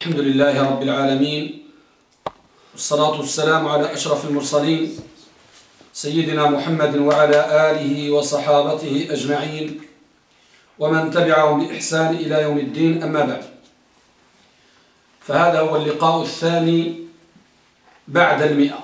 الحمد لله رب العالمين، والصلاة والسلام على أشرف المرسلين سيدنا محمد وعلى آله وصحابته أجمعين ومن تبعهم بإحسان إلى يوم الدين. أما بعد، فهذا هو اللقاء الثاني بعد 100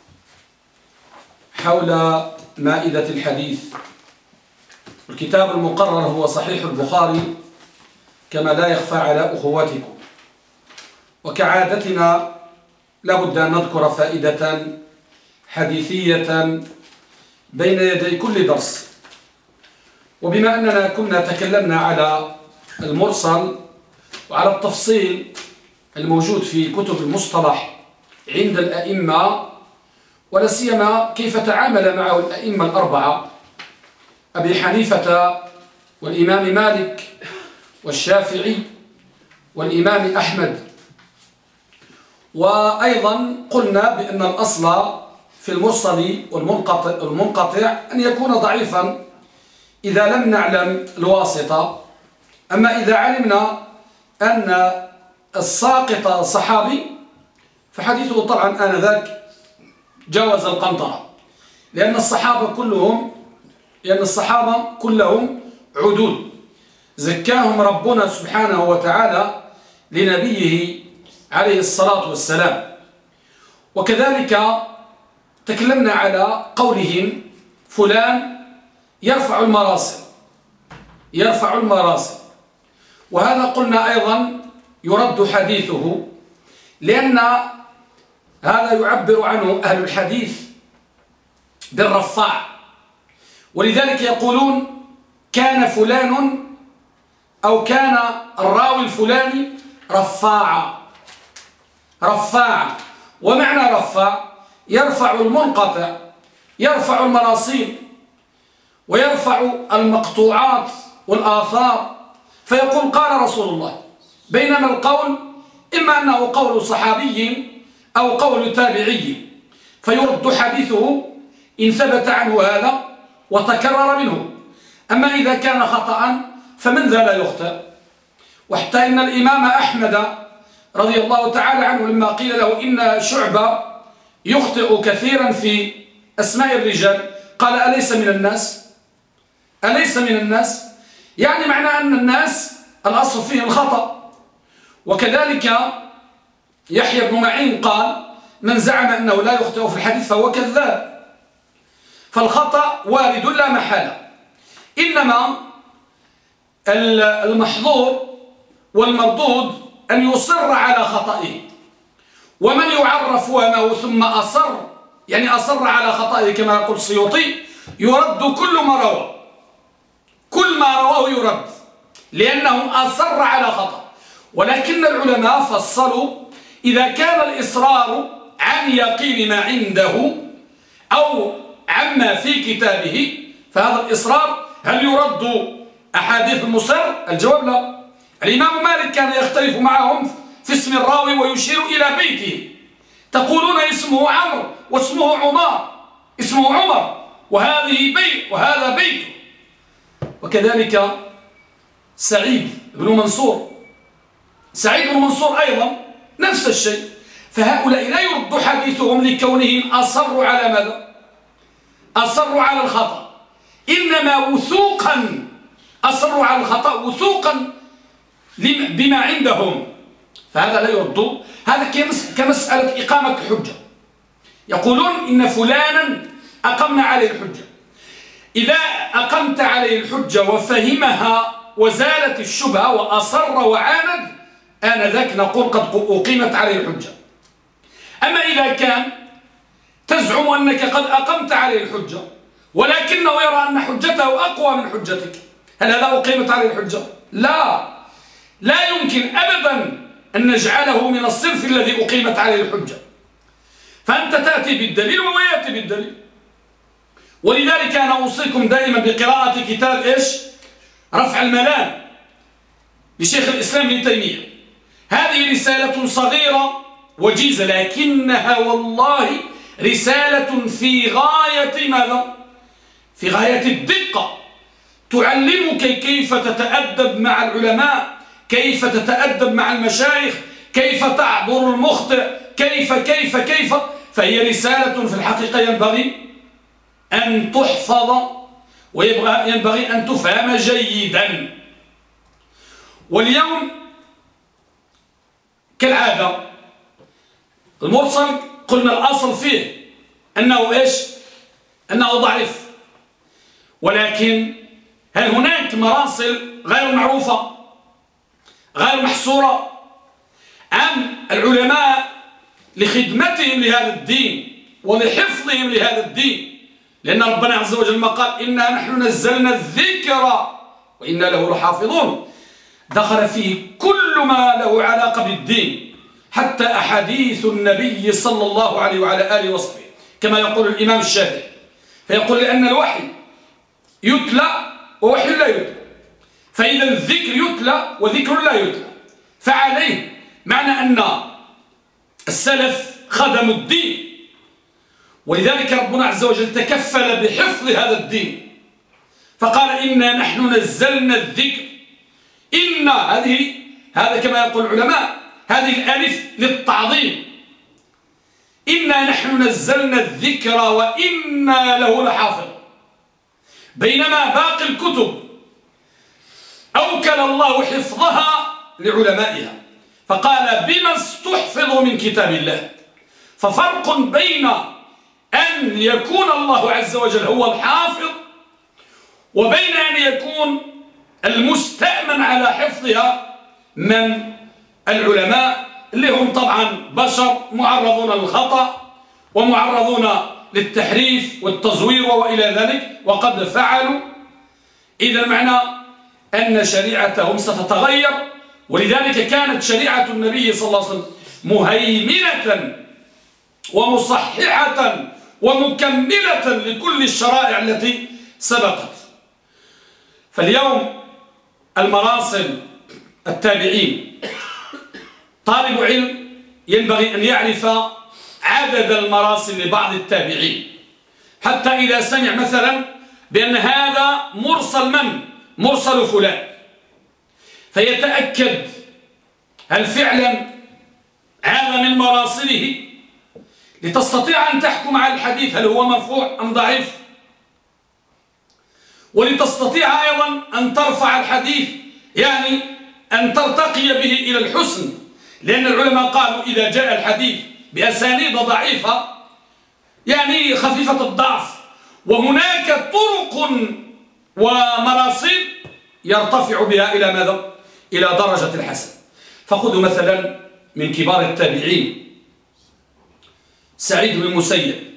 حول مائدة الحديث. الكتاب المقرر هو صحيح البخاري كما لا يخفى على أخواتكم، وكعادتنا لابد أن نذكر فائدة حديثية بين يدي كل درس. وبما أننا كنا تكلمنا على المرسل وعلى التفصيل الموجود في كتب المصطلح عند الأئمة، ولا سيما كيف تعامل معه الأئمة الأربعة أبي حنيفة والإمام مالك والشافعي والإمام أحمد. وأيضا قلنا بأن الأصل في المرسل والمنقطع أن يكون ضعيفا إذا لم نعلم الواسطة. أما إذا علمنا أن الساقط صحابي فحديثه طبعا آنذاك جاوز القنطرة، لأن الصحابة كلهم عدول زكاهم ربنا سبحانه وتعالى لنبيه عليه الصلاة والسلام. وكذلك تكلمنا على قولهم فلان يرفع المراسل، وهذا قلنا أيضا يرد حديثه، لأن هذا يعبر عنه أهل الحديث بالرفاع، ولذلك يقولون كان فلان أو كان الراوي الفلاني رفاعا. ومعنى رفاع يرفع المنقطع، يرفع المراسيل، ويرفع المقطوعات والآثار، فيقول قال رسول الله، بينما القول إما أنه قول صحابي أو قول تابعي، فيرد حديثه إن ثبت عنه هذا وتكرر منه. أما إذا كان خطأ فمن ذا لا يخطئ. وحتى إن الإمام أحمد رضي الله تعالى عنه لما قيل له إن شعبة يخطئ كثيرا في أسماء الرجال قال أليس من الناس؟ يعني معنى أن الناس الأصل فيه الخطأ. وكذلك يحيى بن معين قال من زعم أنه لا يخطئ في الحديث فهو كذاب. فالخطأ وارد لا محالة، إنما المحظور والمردود أن يصر على خطئه. ومن يعرف وهمه ثم أصر على خطئه كما يقول السيوطي يرد كل ما رواه يرد، لأنه أصر على خطأ. ولكن العلماء فصلوا إذا كان الإصرار عن يقين ما عنده أو عما في كتابه، فهذا الإصرار هل يرد أحاديث المصر؟ الجواب لا. الإمام مالك كان يختلف معهم في اسم الراوي ويشير إلى بيته، تقولون اسمه عمرو واسمه عمر وهذا بيته. وكذلك سعيد بن منصور أيضا نفس الشيء. فهؤلاء لا يرد حديثهم لكونهم أصروا على ماذا؟ أصروا على الخطأ، إنما أصروا على الخطأ وثوقا بما عندهم، فهذا لا يرد. هذا كمسألة إقامة الحجة، يقولون إن فلانا أقمنا عليه الحجة. إذا أقمت عليه الحجة وفهمها وزالت الشبهة وأصر وعاند، آنذاك نقول قد أقيمت عليه الحجة. أما إذا كان تزعم أنك قد أقمت عليه الحجة ولكنه يرى أن حجته أقوى من حجتك، هل هذا أقيمت عليه الحجة؟ لا يمكن أبدا أن نجعله من الصنف الذي أقيمت عليه الحجة. فأنت تأتي بالدليل وهو يأتي بالدليل. ولذلك أنا أوصيكم دائما بقراءة كتاب رفع الملام لشيخ الإسلام ابن تيمية. هذه رسالة صغيرة وجيزة، لكنها والله رسالة في غاية ماذا؟ في غاية الدقة، تعلمك كيف تتأدب مع العلماء، كيف تتأدب مع المشايخ، كيف تعبر المخطئ، كيف فهي رسالة في الحقيقة ينبغي أن تحفظ وينبغي أن تفهم جيدا. واليوم كالعادة المرسل قلنا الأصل فيه أنه إيش؟ أنه ضعيف، ولكن هل هناك مراسل غير معروفة غير محصورة؟ أم العلماء لخدمتهم لهذا الدين ولحفظهم لهذا الدين، لأن ربنا عز وجل ما قال إنا نحن نزلنا الذكر وإنا له لحافظون، دخل فيه كل ما له علاقة بالدين، حتى أحاديث النبي صلى الله عليه وعلى آله وصحبه، كما يقول الإمام الشافعي، فيقول لأن الوحي يتلى ووحي لا يتلى، فإذا الذكر يتلى وذكر لا يتلى، فعليه معنى أن السلف خدموا الدين، ولذلك ربنا عز وجل تكفل بحفظ هذا الدين، فقال إنا نحن نزلنا الذكر. إن هذا كما يقول العلماء هذه الألف للتعظيم، إنا نحن نزلنا الذكر وإنا له لحافظ، بينما باقي الكتب أوكل الله حفظها لعلمائها، فقال بما استحفظوا من كتاب الله. ففرق بين أن يكون الله عز وجل هو الحافظ وبين أن يكون المستأمن على حفظها من العلماء، اللي هم طبعا بشر معرضون للخطأ ومعرضون للتحريف والتزوير وإلى ذلك، وقد فعلوا. إذا معنى أن شريعتهم ستتغير، ولذلك كانت شريعة النبي صلى الله عليه وسلم مهيمنة ومصححة ومكملة لكل الشرائع التي سبقت. فاليوم المراسل التابعين، طالب علم ينبغي أن يعرف عدد المراسل لبعض التابعين، حتى إذا سمع مثلا بأن هذا مرسل من؟ مرسل فلان، فيتأكد هل فعلا هذا من مراسله، لتستطيع أن تحكم على الحديث هل هو مرفوع أم ضعيف، ولتستطيع أيضا أن ترفع الحديث، يعني أن ترتقي به إلى الحسن، لأن العلماء قالوا إذا جاء الحديث بأسانيد ضعيفة يعني خفيفة الضعف، وهناك طرق ومراسيل يرتفع بها إلى ماذا؟ إلى درجة الحسن. فخذوا مثلا من كبار التابعين سعيد بن المسيب.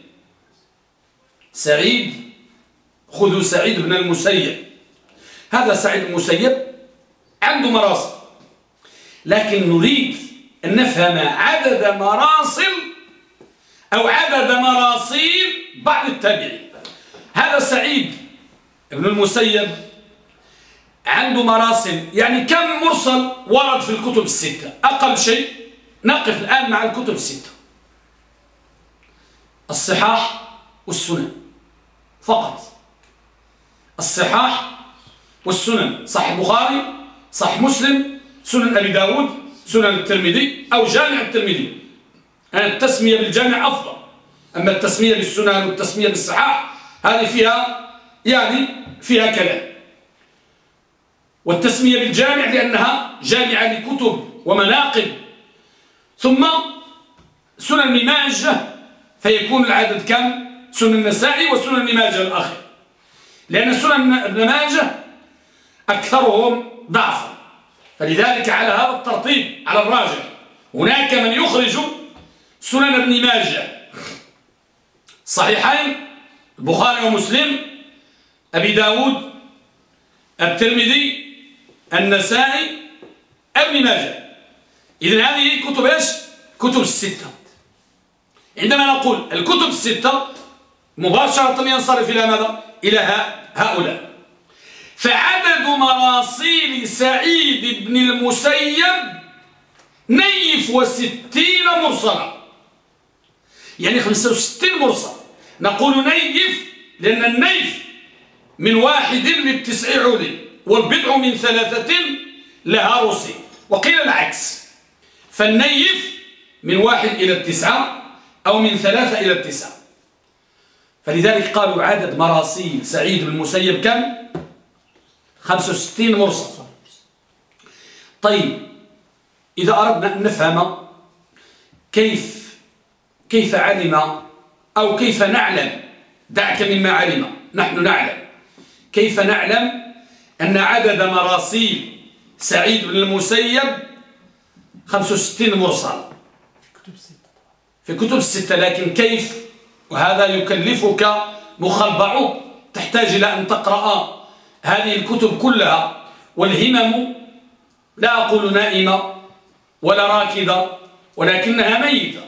خذوا سعيد بن المسيب، هذا سعيد بن المسيب عنده مراسل، لكن نريد أن نفهم عدد مراسل أو عدد مراسيل بعض التابعين. هذا سعيد بن المسيب عنده مراسل، يعني كم مرسل ورد في الكتب الستة؟ أقل شيء نقف الآن مع الكتب الستة، الصحاح والسنن فقط، الصحاح والسنن، صحيح البخاري، صحيح مسلم، سنن أبي داود، سنن الترمذي أو جامع الترمذي. التسمية بالجامع أفضل، أما التسمية بالسنن والتسمية بالصحاح هذه فيها كلام، والتسمية بالجامع لأنها جامعة لكتب ومناقب. ثم سنن ابن ماجه، فيكون العدد كم؟ سنن النسائي وسنن ابن ماجه الأخير، لأن سنن ابن ماجه أكثرهم ضعفا، فلذلك على هذا الترتيب على الراجح. هناك من يخرج سنن ابن ماجه صحيحين، البخاري ومسلم، أبي داود، الترمذي، النسائي، ابن ماجه. إذن هذه كتب إيش؟ كتب الستة. عندما نقول الكتب الستة مباشرة ينصرف إلى ماذا؟ إلى هؤلاء. فعدد مراسيل سعيد بن المسيب 62 مرسلا، يعني 65 مرسل. نقول نيف لأن النيف من 1 ل9 عود، والبضع من 3 لها رسي، وقيل العكس. فالنيف من 1 إلى 9 أو من 3 إلى 9. فلذلك قالوا عدد مراسيل سعيد بن المسيب كم؟ 65 مرسل. طيب إذا أردنا أن نفهم كيف علم أو كيف نعلم، دعك مما علم، نحن نعلم، كيف نعلم أن عدد مراسيل سعيد بن المسيب 65 مرسل في كتب الستة؟ لكن كيف؟ وهذا يكلفك مخ البعوض، تحتاج إلى أن تقرأ هذه الكتب كلها، والهمم لا أقول نائمة ولا راكدة ولكنها ميتة.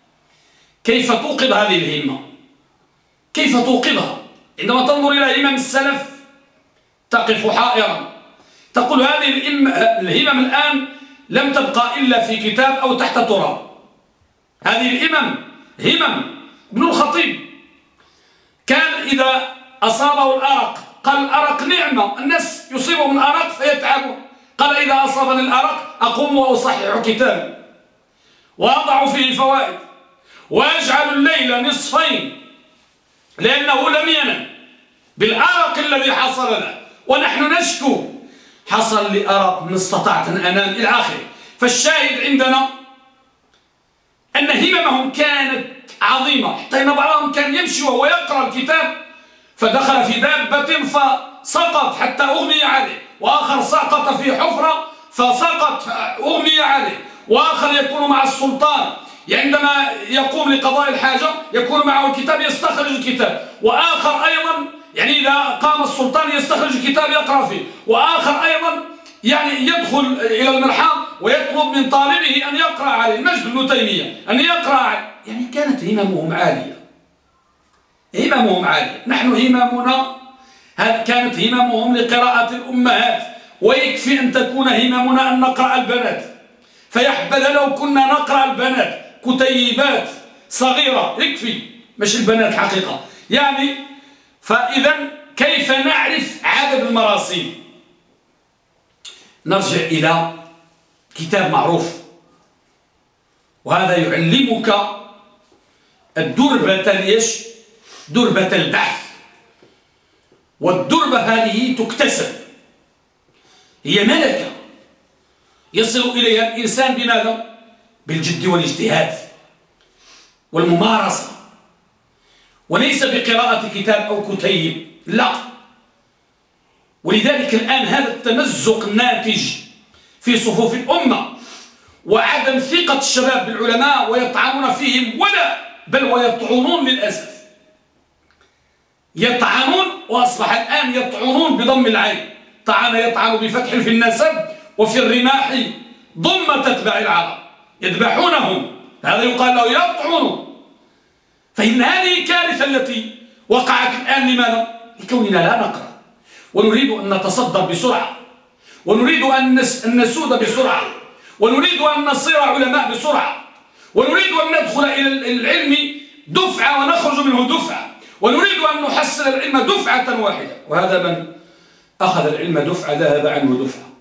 كيف توقظ هذه الهمة؟ كيف توقظها؟ عندما تنظر إلى همم السلف تقف حائرا، تقول هذه الهمم الآن لم تبقى إلا في كتاب أو تحت تراب. هذه الهمم همم ابن الخطيب كان إذا أصابه الأرق قال الأرق نعمة، الناس يصيبهم الأرق فيتعبون، قال إذا أصابني الأرق أقوم وأصحح كتابي وأضع فيه فوائد وأجعل الليل نصفين لأنه لم ينم بالأرق الذي حصل له، ونحن نشكو حصل لي أرق من استطعت أن أنام إلى آخره. فالشاهد عندنا أن هممهم كانت عظيمة، حتى إن بعضهم كان يمشي وهو يقرأ الكتاب فدخل في دابة فسقط حتى أغمي عليه، وآخر سقط في حفرة فسقط أغمي عليه، وآخر يكون مع السلطان عندما يقوم لقضاء الحاجة يكون معه الكتاب يستخرج الكتاب، وآخر أيضا يعني إذا قام السلطان يستخرج الكتاب يقرأ فيه، وآخر أيضا يعني يدخل إلى المرحاض ويطلب من طالبه أن يقرأ عليه، مجد بن تيمية أن يقرأ عليه. يعني كانت هممهم عالية، هممهم عالية. نحن هممنا كانت هممهم لقراءة الأمهات، ويكفي أن تكون هممنا أن نقرأ البنات، فيحبذ لو كنا نقرأ البنات كتيبات صغيرة يكفي، مش البنات حقيقة يعني. فإذا كيف نعرف عدد المراسيل؟ نرجع إلى كتاب معروف، وهذا يعلمك الدربة ليش؟ دربة البحث. والدربة هذه تكتسب، هي ملكة يصل إليها الإنسان بماذا؟ بالجد والاجتهاد والممارسة، وليس بقراءة كتاب أو كتيب، لا. ولذلك الآن هذا التمزق الناتج في صفوف الأمة وعدم ثقة الشباب بالعلماء ويطعنون فيهم بل ويطعنون للأسف، يطعنون، وأصبح الآن يطعنون بضم العين، طعن يطعن بفتح في النسب وفي الرماح ضم تتبع العرب، يذبحونهم، هذا يقال له يطعن. فإن هذه الكارثة التي وقعت الآن لماذا؟ لكوننا لا نقرأ، ونريد أن نتصدر بسرعة، ونريد أن نسود بسرعة، ونريد أن نصير علماء بسرعة، ونريد أن ندخل إلى العلم دفعة ونخرج منه دفعة، ونريد أن نحصل العلم دفعة واحدة. وهذا من أخذ العلم دفعة ذهب عنه دفعة،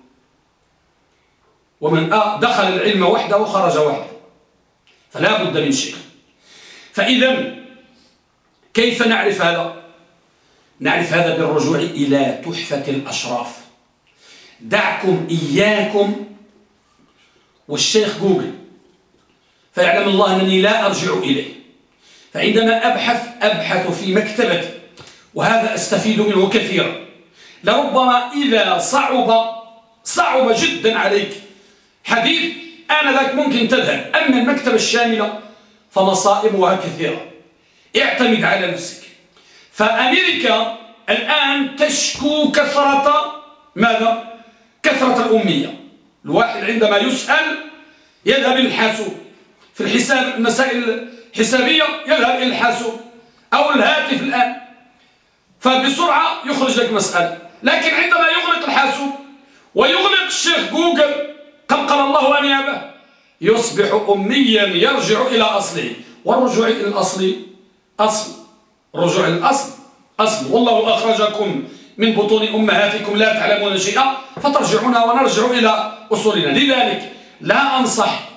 ومن دخل العلم وحده وخرج وحده، فلا بد من شيء. فإذا كيف نعرف هذا؟ نعرف هذا بالرجوع إلى تحفة الأشراف. دعكم إياكم والشيخ جوجل، فيعلم الله أنني لا أرجع إليه، فعندما أبحث في مكتبتي، وهذا أستفيد منه كثيرا. لربما إذا صعب جدا عليك حديث آنذاك ممكن تذهب، أما المكتبة الشاملة فمصائبها كثيرة، اعتمد على نفسك. فأمريكا الآن تشكو كثرة ماذا؟ كثرة الأمية. الواحد عندما يسأل يذهب إلى الحاسوب، في الحساب المسائل الحسابية يذهب إلى الحاسوب أو الهاتف الآن، فبسرعة يخرج لك مسألة. لكن عندما يغلق الحاسوب ويغلق الشيخ جوجل قال الله أنيابه، يصبح أميا يرجع إلى أصله. والرجوع إلى الأصل أصل، رجوع إلى الأصل أصل. والله أخرجكم من بطون أمهاتكم لا تعلمون شيئا فترجعون ونرجع إلى أصولنا. لذلك لا أنصح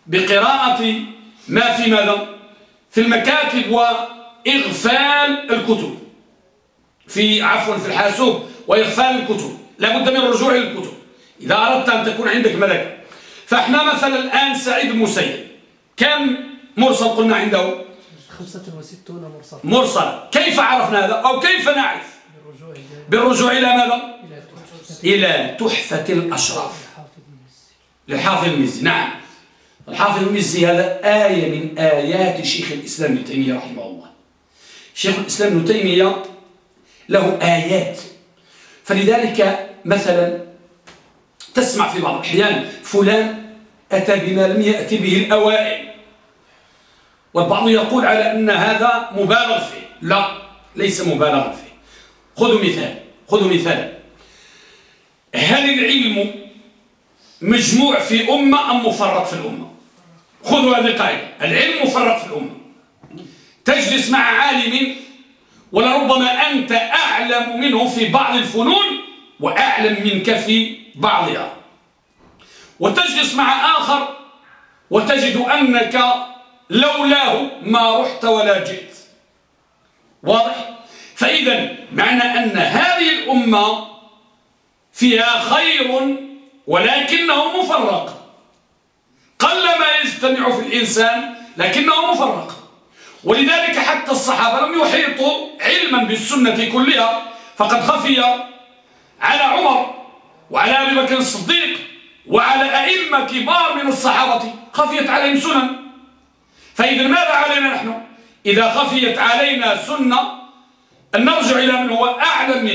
بقراءة ما في ماذا؟ في المكاتب وإغفال الكتب، في الحاسوب وإغفال الكتب. لابد من الرجوع إلى الكتب إذا أردت أن تكون عندك ملكة. فإحنا مثلا الآن سعيد المسيب كم مرسل قلنا عنده؟ 65 مرسل. كيف عرفنا هذا أو كيف نعرف؟ بالرجوع إلى ماذا؟ إلى تحفة الأشراف للحافظ المزي. نعم، الحافظ المزي هذا آية من آيات شيخ الإسلام ابن تيمية رحمه الله. شيخ الإسلام ابن تيمية له آيات، فلذلك مثلا تسمع في بعض الأحيان فلان أتى بما لم يأتي به الأوائل، والبعض يقول على أن هذا مبالغ فيه. لا، ليس مبالغ فيه. خذوا مثال. هل العلم مجموع في أمة أم مفرق في الأمة؟ خذوا هذه القاعدة، العلم مفرق في الأمة. تجلس مع عالم ولربما أنت أعلم منه في بعض الفنون وأعلم منك في بعضها، وتجلس مع آخر وتجد أنك لولاه ما رحت ولا جئت. واضح؟ فإذا معنى أن هذه الأمة فيها خير ولكنه مفرق، قلما يجتمع في الإنسان لكنه مفرق. ولذلك حتى الصحابة لم يحيطوا علما بالسنة كلها، فقد خفي على عمر وعلى أبي بكر الصديق وعلى أئمة كبار من الصحابة خفيت عليهم سنن. فإذا ماذا علينا نحن إذا خفيت علينا سنة؟ أن نرجع إلى من هو أعلم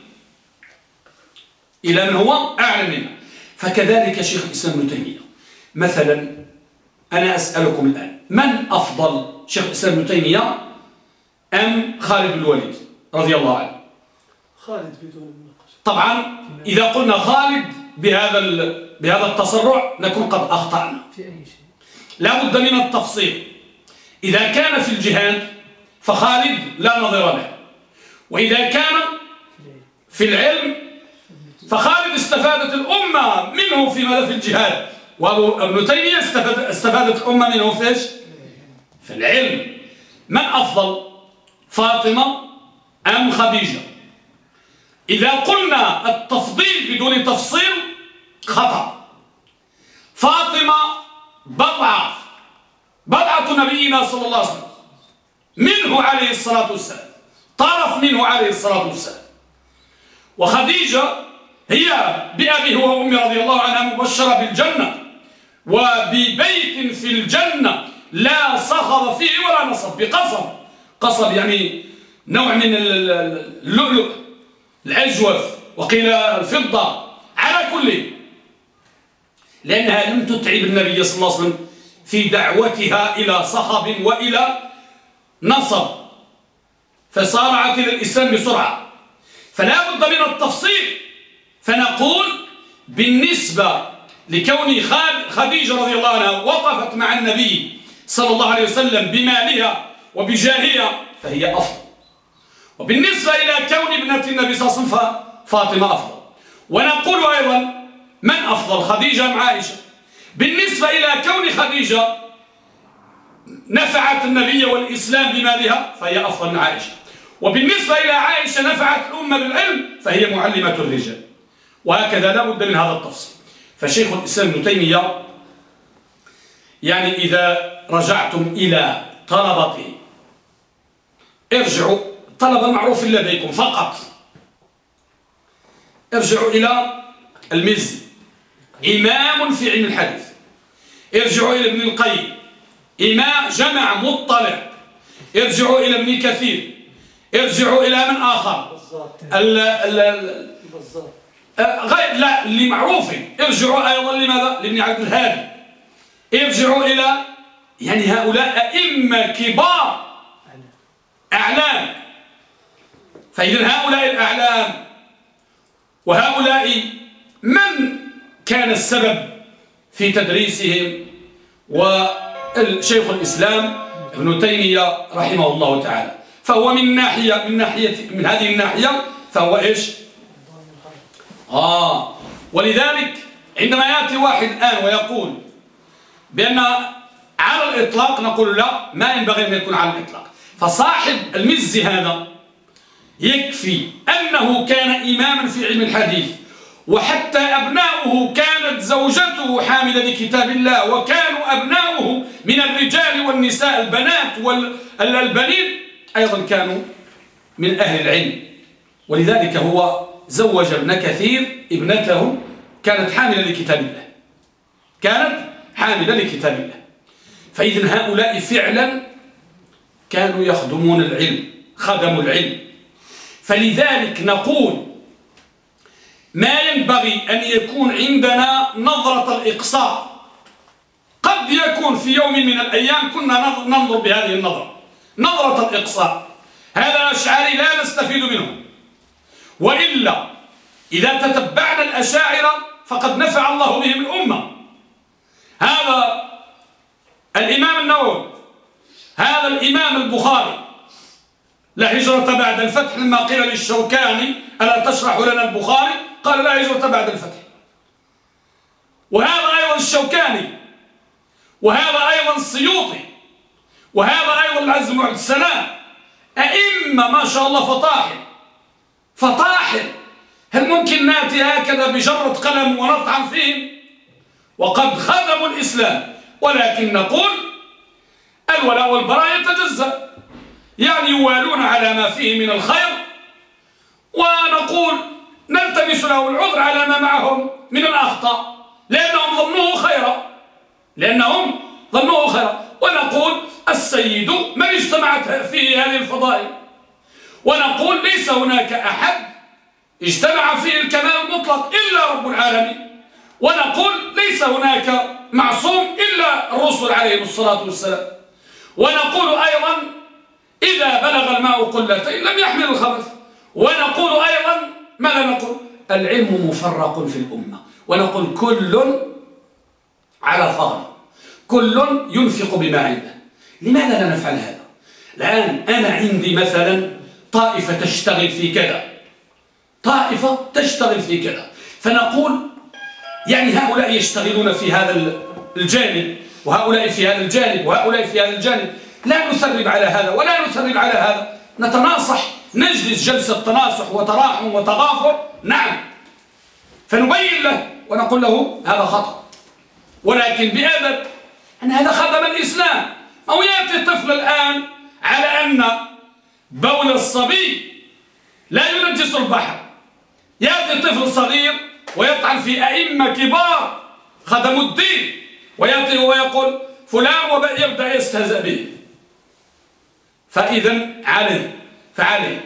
منا، فكذلك شيخ الإسلام ابن تيمية مثلا. أنا أسألكم الآن، من أفضل، شيخ الإسلام ابن تيمية أم خالد بن الوليد رضي الله عنه؟ خالد بدون مناقشة. طبعا إذا قلنا خالد بهذا التسرع نكون قد أخطأنا في أي شيء. لا بد من التفصيل. إذا كان في الجهاد فخالد لا نظير له، وإذا كان في العلم فخالد استفادت الأمة منه في ماذا؟ في الجهاد. وابن تيمية استفادت الأمة منه في إيش؟ في العلم. من أفضل، فاطمة أم خديجة؟ إذا قلنا التفضيل بدون تفصيل خطأ. فاطمة بضعة نبينا صلى الله عليه وسلم، منه عليه الصلاة والسلام، طرف منه عليه الصلاة والسلام. وخديجة هي بأبيه وأمي رضي الله عنها مبشرة بالجنة، وببيت في الجنة لا صخب فيه ولا نصب، قصب يعني نوع من اللؤلؤ الأجوف، وقيل الفضة، على كل، لأنها لم تتعب النبي صلى الله عليه وسلم في دعوتها إلى صخب وإلى نصب، فصارعت إلى الإسلام بسرعة. فلا بد من التفصيل. فنقول بالنسبة لكون خديجة رضي الله عنها وقفت مع النبي صلى الله عليه وسلم بمالها وبجاهها فهي أفضل. وبالنسبة إلى كون ابنة النبي صلى الله عليه وسلم فاطمة أفضل. ونقول أيضا من أفضل، خديجة أم عائشة؟ بالنسبة إلى كون خديجة نفعت النبي والإسلام بمالها فهي أفضل من عائشة. وبالنسبة إلى عائشة نفعت الأمة بالعلم فهي معلمة الرجال. وهكذا لا بد من هذا التفصيل. فشيخ الإسلام ابن تيمية يعني إذا رجعتم إلى طلبته ارجعوا، طلبة معروف لديكم فقط، ارجعوا إلى المزي إمام في علم الحديث، ارجعوا إلى ابن القيم إمام جمع مطلع، ارجعوا إلى ابن كثير، ارجعوا إلى من آخر غير لا اللي معروفين، ارجعوا أيضا لماذا؟ لابن عبد الهادي، ارجعوا إلى يعني هؤلاء أئمة كبار أعلام. فإذا هؤلاء الأعلام وهؤلاء من كان السبب في تدريسهم؟ وشيخ الإسلام ابن تيمية رحمه الله تعالى. فهو من هذه الناحية فهو إيش؟ ولذلك عندما يأتي واحد الآن ويقول بأن على الإطلاق نقول لا، ما ينبغي أن يكون على الإطلاق. فصاحب المزي هذا يكفي أنه كان إماما في علم الحديث، وحتى أبناؤه كانت زوجته حاملة لكتاب الله، وكانوا أبناؤه من الرجال والنساء البنات والبنين أيضا كانوا من أهل العلم. ولذلك هو زوج ابن كثير ابنته كانت حاملة لكتاب الله، كانت حاملة لكتاب الله. فإذن هؤلاء فعلا كانوا يخدمون العلم، خدموا العلم. فلذلك نقول ما ينبغي أن يكون عندنا نظرة الإقصاء. قد يكون في يوم من الأيام كنا ننظر بهذه النظرة، نظرة الإقصاء. هذا الأشعري لا نستفيد منه، وإلا إذا تتبعنا الأشاعرة فقد نفع الله بهم الأمة. هذا الإمام النووي، هذا الإمام البخاري، لا هجرة بعد الفتح، لما قيل للشوكاني ألا تشرح لنا البخاري قال لا هجرة بعد الفتح. وهذا أيضا الشوكاني، وهذا أيضا السيوطي، وهذا أيضا العز بن عبد السلام، أئمة ما شاء الله فطاحل فطاحل. هل ممكن نأتي هكذا بجرة قلم ونطعن فيهم؟ وقد خدموا الإسلام. ولكن نقول الولاء والبراء يتجزأ، يعني يوالون على ما فيه من الخير، ونقول نلتمس له العذر على ما معهم من الأخطاء، لأنهم ظنوه خيرا، ونقول السيد من اجتمعت فيه هذه الفضائل، ونقول ليس هناك أحد اجتمع فيه الكمال المطلق إلا رب العالمين، ونقول ليس هناك معصوم إلا الرسل عليهم الصلاة والسلام، ونقول أيضا إذا بلغ الماء قلتين لم يحمل الخبث، ونقول أيضا ماذا نقول؟ العلم مفرق في الأمة، ونقول كل على ثغر، كل ينفق بما عنده. لماذا لا نفعل هذا؟ الآن أنا عندي مثلا طائفة تشتغل في كذا، طائفة تشتغل في كذا، فنقول يعني هؤلاء يشتغلون في هذا الجانب، وهؤلاء في هذا الجانب، وهؤلاء في هذا الجانب، لا نثرب على هذا ولا نثرب على هذا، نتناصح، نجلس جلسة تناصح وتراحم وتغافر، نعم، فنبين له ونقول له هذا خطأ، ولكن بأدب أن هذا خدم الإسلام. أو يأتي الطفل الآن على أن بول الصبي لا ينجس البحر، يأتي طفل صغير ويطعن في أئمة كبار خدموا الدين، ويأتي ويقول فلان ويبدأ يستهزأ به. فإذا فعليه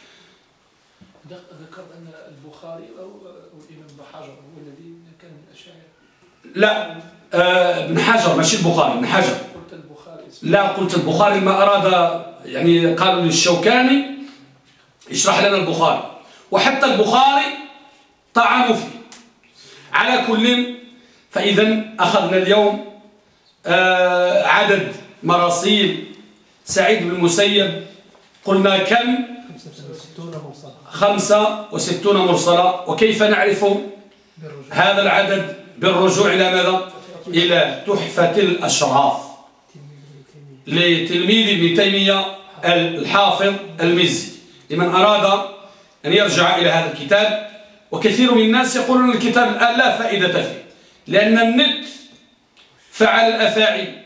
ذكرت أن البخاري أو الإمام ابن حجر هو الذي كان من الأشاعرة. لا، ابن حجر ماشي البخاري، ابن حجر. قلت البخاري. لا، قلت البخاري ما أراد، يعني قالوا للشوكاني اشرح لنا البخاري، وحتى البخاري طعنوا فيه. على كل، فإذا أخذنا اليوم عدد مراسيل سعيد بن المسيب، قلنا كم؟ 65 مرسلة. وكيف نعرف هذا العدد؟ بالرجوع إلى ماذا؟ إلى تحفة الأشراف لتلميذ ابن تيمية الحافظ المزي، لمن أراد أن يرجع إلى هذا الكتاب. وكثير من الناس يقولون الكتاب الآن لا فائدة فيه، لأن النت فعل الأفاعي.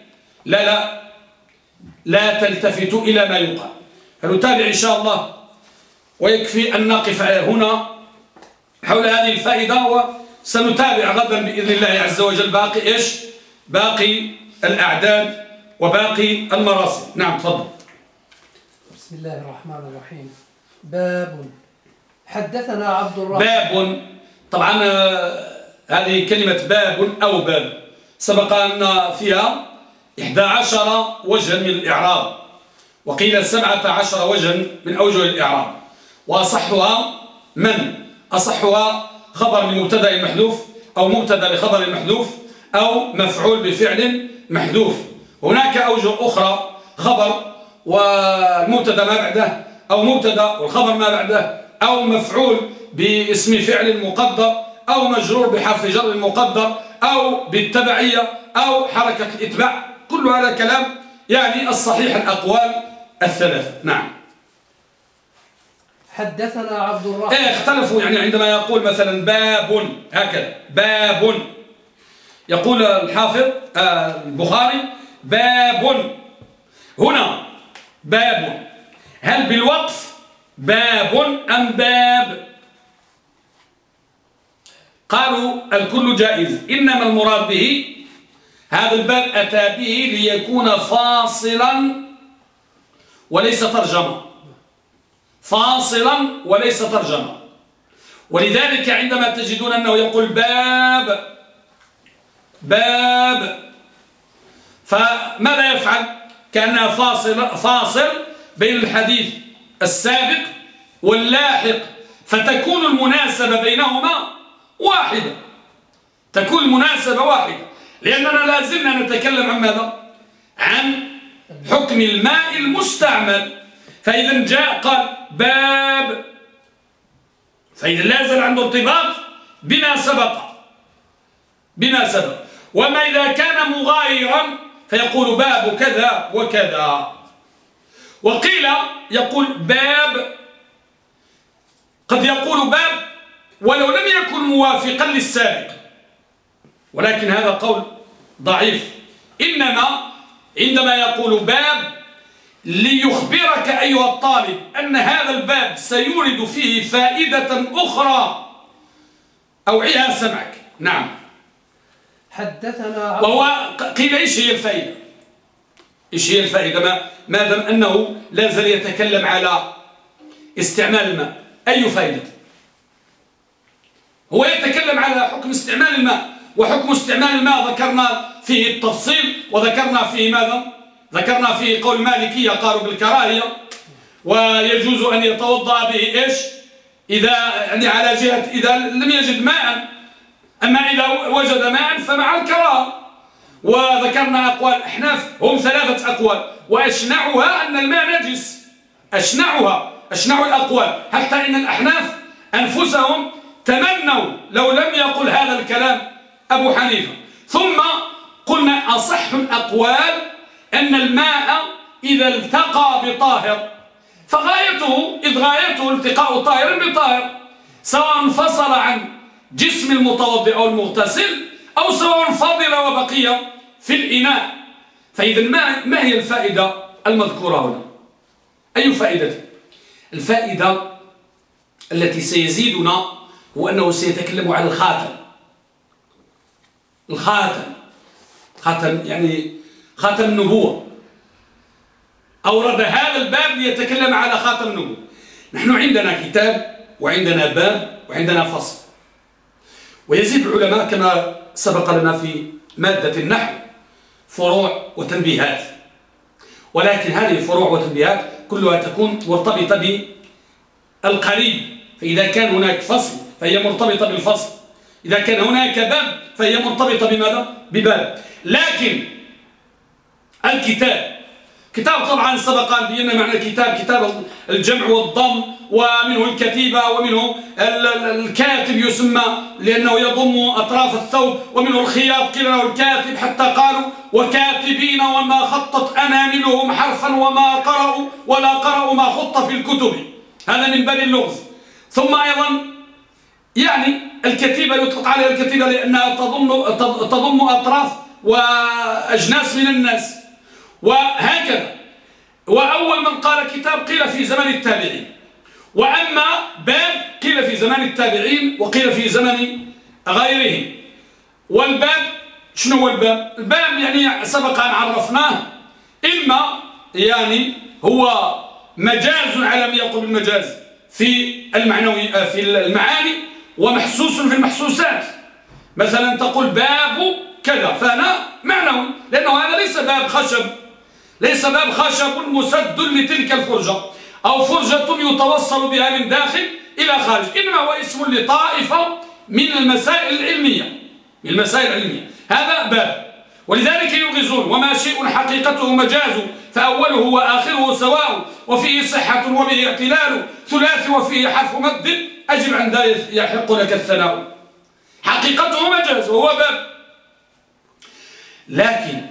لا تلتفت إلى ما يقال. فنتابع إن شاء الله، ويكفي أن نقف هنا حول هذه الفائدة، وسنتابع غدا بإذن الله عز وجل باقي الأعداد وباقي المراسم. نعم، تفضل. بسم الله الرحمن الرحيم. باب حدثنا عبد الرحمن. باب، طبعا هذه كلمة باب أو باب سبق أن فيها 11 وجها من الإعراب، وقيل 17 وجها من أوجه الإعراب، وأصحها أصحها خبر لمبتدا محذوف، أو مبتدا لخبر محذوف، أو مفعول بفعل محذوف. هناك أوجه أخرى، خبر والمبتدا ما بعده، أو مبتدا والخبر ما بعده، أو مفعول باسم فعل مقدر، أو مجرور بحرف جر مقدر، أو بالتبعية أو حركة الإتباع، كل هذا كلام يعني الصحيح الأقوال الثلاثة. نعم. حدثنا عبد الرحمن. اختلفوا يعني عندما يقول مثلا باب هكذا، باب يقول الحافظ البخاري باب، هنا باب، هل بالوقف باب أم باب؟ قالوا الكل جائز، إنما المراد به هذا الباب أتى به ليكون فاصلا وليس ترجمة، فاصلا وليس ترجمة. ولذلك عندما تجدون أنه يقول باب باب، فماذا يفعل؟ كأنها فاصل بين الحديث السابق واللاحق، فتكون المناسبة بينهما واحدة، تكون المناسبة واحدة، لأننا لازلنا نتكلم عن ماذا؟ عن حكم الماء المستعمل. فإذا جاء قال باب، فإذا لازل عنده ارتباط بما سبق. وما إذا كان مغايرا فيقول باب كذا وكذا. وقيل يقول باب، قد يقول باب ولو لم يكن موافقا للسابق، ولكن هذا قول ضعيف. إنما عندما يقول باب ليخبرك أيها الطالب أن هذا الباب سيورد فيه فائدة أخرى، أوعيها سمعك. نعم. حدثنا وهو قيل إيش هي الفائدة؟ إيش هي الفائدة ما دام أنه لا زال يتكلم على استعمال الماء؟ أي فائدة؟ هو يتكلم على حكم استعمال الماء، وحكم استعمال الماء ذكرنا فيه التفصيل، وذكرنا فيه ماذا؟ ذكرنا فيه قول مالكية قالوا بالكراهية، ويجوز أن يتوضأ به إيش؟ إذا يعني على جهة إذا لم يجد ماء، أما إذا وجد ماء فمع الكراهة. وذكرنا أقوال الأحناف، هم 3 أقوال، وأشنعها أن الماء نجس، أشنع الأقوال، حتى إن الأحناف أنفسهم تمنوا لو لم يقل هذا الكلام أبو حنيفة. ثم قلنا أصح الأقوال أن الماء إذا التقى بطاهر فغايته التقاء طاهر بطاهر، سواء انفصل عن جسم المتوضئ أو المغتسل، أو سواء فضل وبقي في الإناء. فإذا ما هي الفائدة المذكورة هنا؟ أي فائدة؟ الفائدة التي سيزيدنا هو أنه سيتكلم عن الخاتم يعني خاتم النبوة. أورد هذا الباب ليتكلم على خاتم النبوة. نحن عندنا كتاب وعندنا باب وعندنا فصل، ويزيد العلماء كما سبق لنا في مادة النحو فروع وتنبيهات، ولكن هذه الفروع وتنبيهات كلها تكون مرتبطة بالقريب، فإذا كان هناك فصل فهي مرتبطة بالفصل، إذا كان هناك باب فهي مرتبطة بماذا؟ بباب. لكن كتاب طبعا سبق أن بينا معنى كتاب الجمع والضم، ومنه الكتيبة، ومنه الكاتب يسمى لأنه يضم أطراف الثوب، ومنه الخياط قيل له الكاتب، حتى قالوا وكاتبين وما خطت أناملهم حرفا وما قرأوا ولا قرأوا ما خط في الكتب، هذا من بني اللغز. ثم أيضا يعني الكتيبة يطلق عليها الكتيبة لأنها تضم أطراف وأجناس من الناس، وهكذا. وأول من قال كتاب قيل في زمن التابعين، وأما باب قيل في زمان التابعين وقيل في زمن غيرهم. والباب شنو هو الباب؟ الباب يعني سبق أن عرفناه، إما يعني هو مجاز على ما يقول المجاز في المعاني، ومحسوس في المحسوسات. مثلا تقول باب كذا فأنا معنوي، لأنه هذا ليس باب خشب مسد لتلك الفرجة، أو فرجة يتوصل بها من داخل إلى خارج، إنما هو اسم لطائفة من المسائل العلمية، هذا باب. ولذلك يلغزون وما شيء حقيقته مجاز فأوله وآخره سواء، وفيه صحة وبه اعتلال ثلاث وفيه حرف مد أجب عن ذا يحق لك الثناء. حقيقته مجاز وهو باب، لكن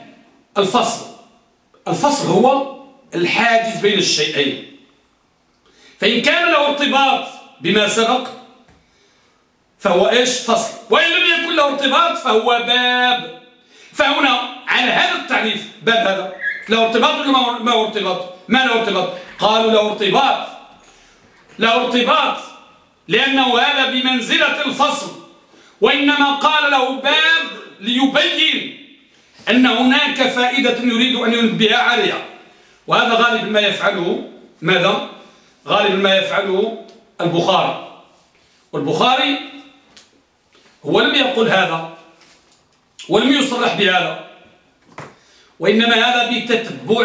الفصل هو الحاجز بين الشيئين، فإن كان له ارتباط بما سبق فهو إيش؟ فصل، وإن لم يكن له ارتباط فهو باب. فهنا على هذا التعريف باب هذا له ارتباط ولا ما هو ارتباط؟ ما له ارتباط؟ قالوا له ارتباط، له ارتباط لأنه هذا بمنزلة الفصل، وإنما قال له باب ليبين أن هناك فائدة يريد أن ينبه عليها. وهذا غالب ما يفعله ماذا؟ غالب ما يفعله البخاري، والبخاري هو لم يقل هذا ولم يصرح بهذا، وإنما هذا بتتبع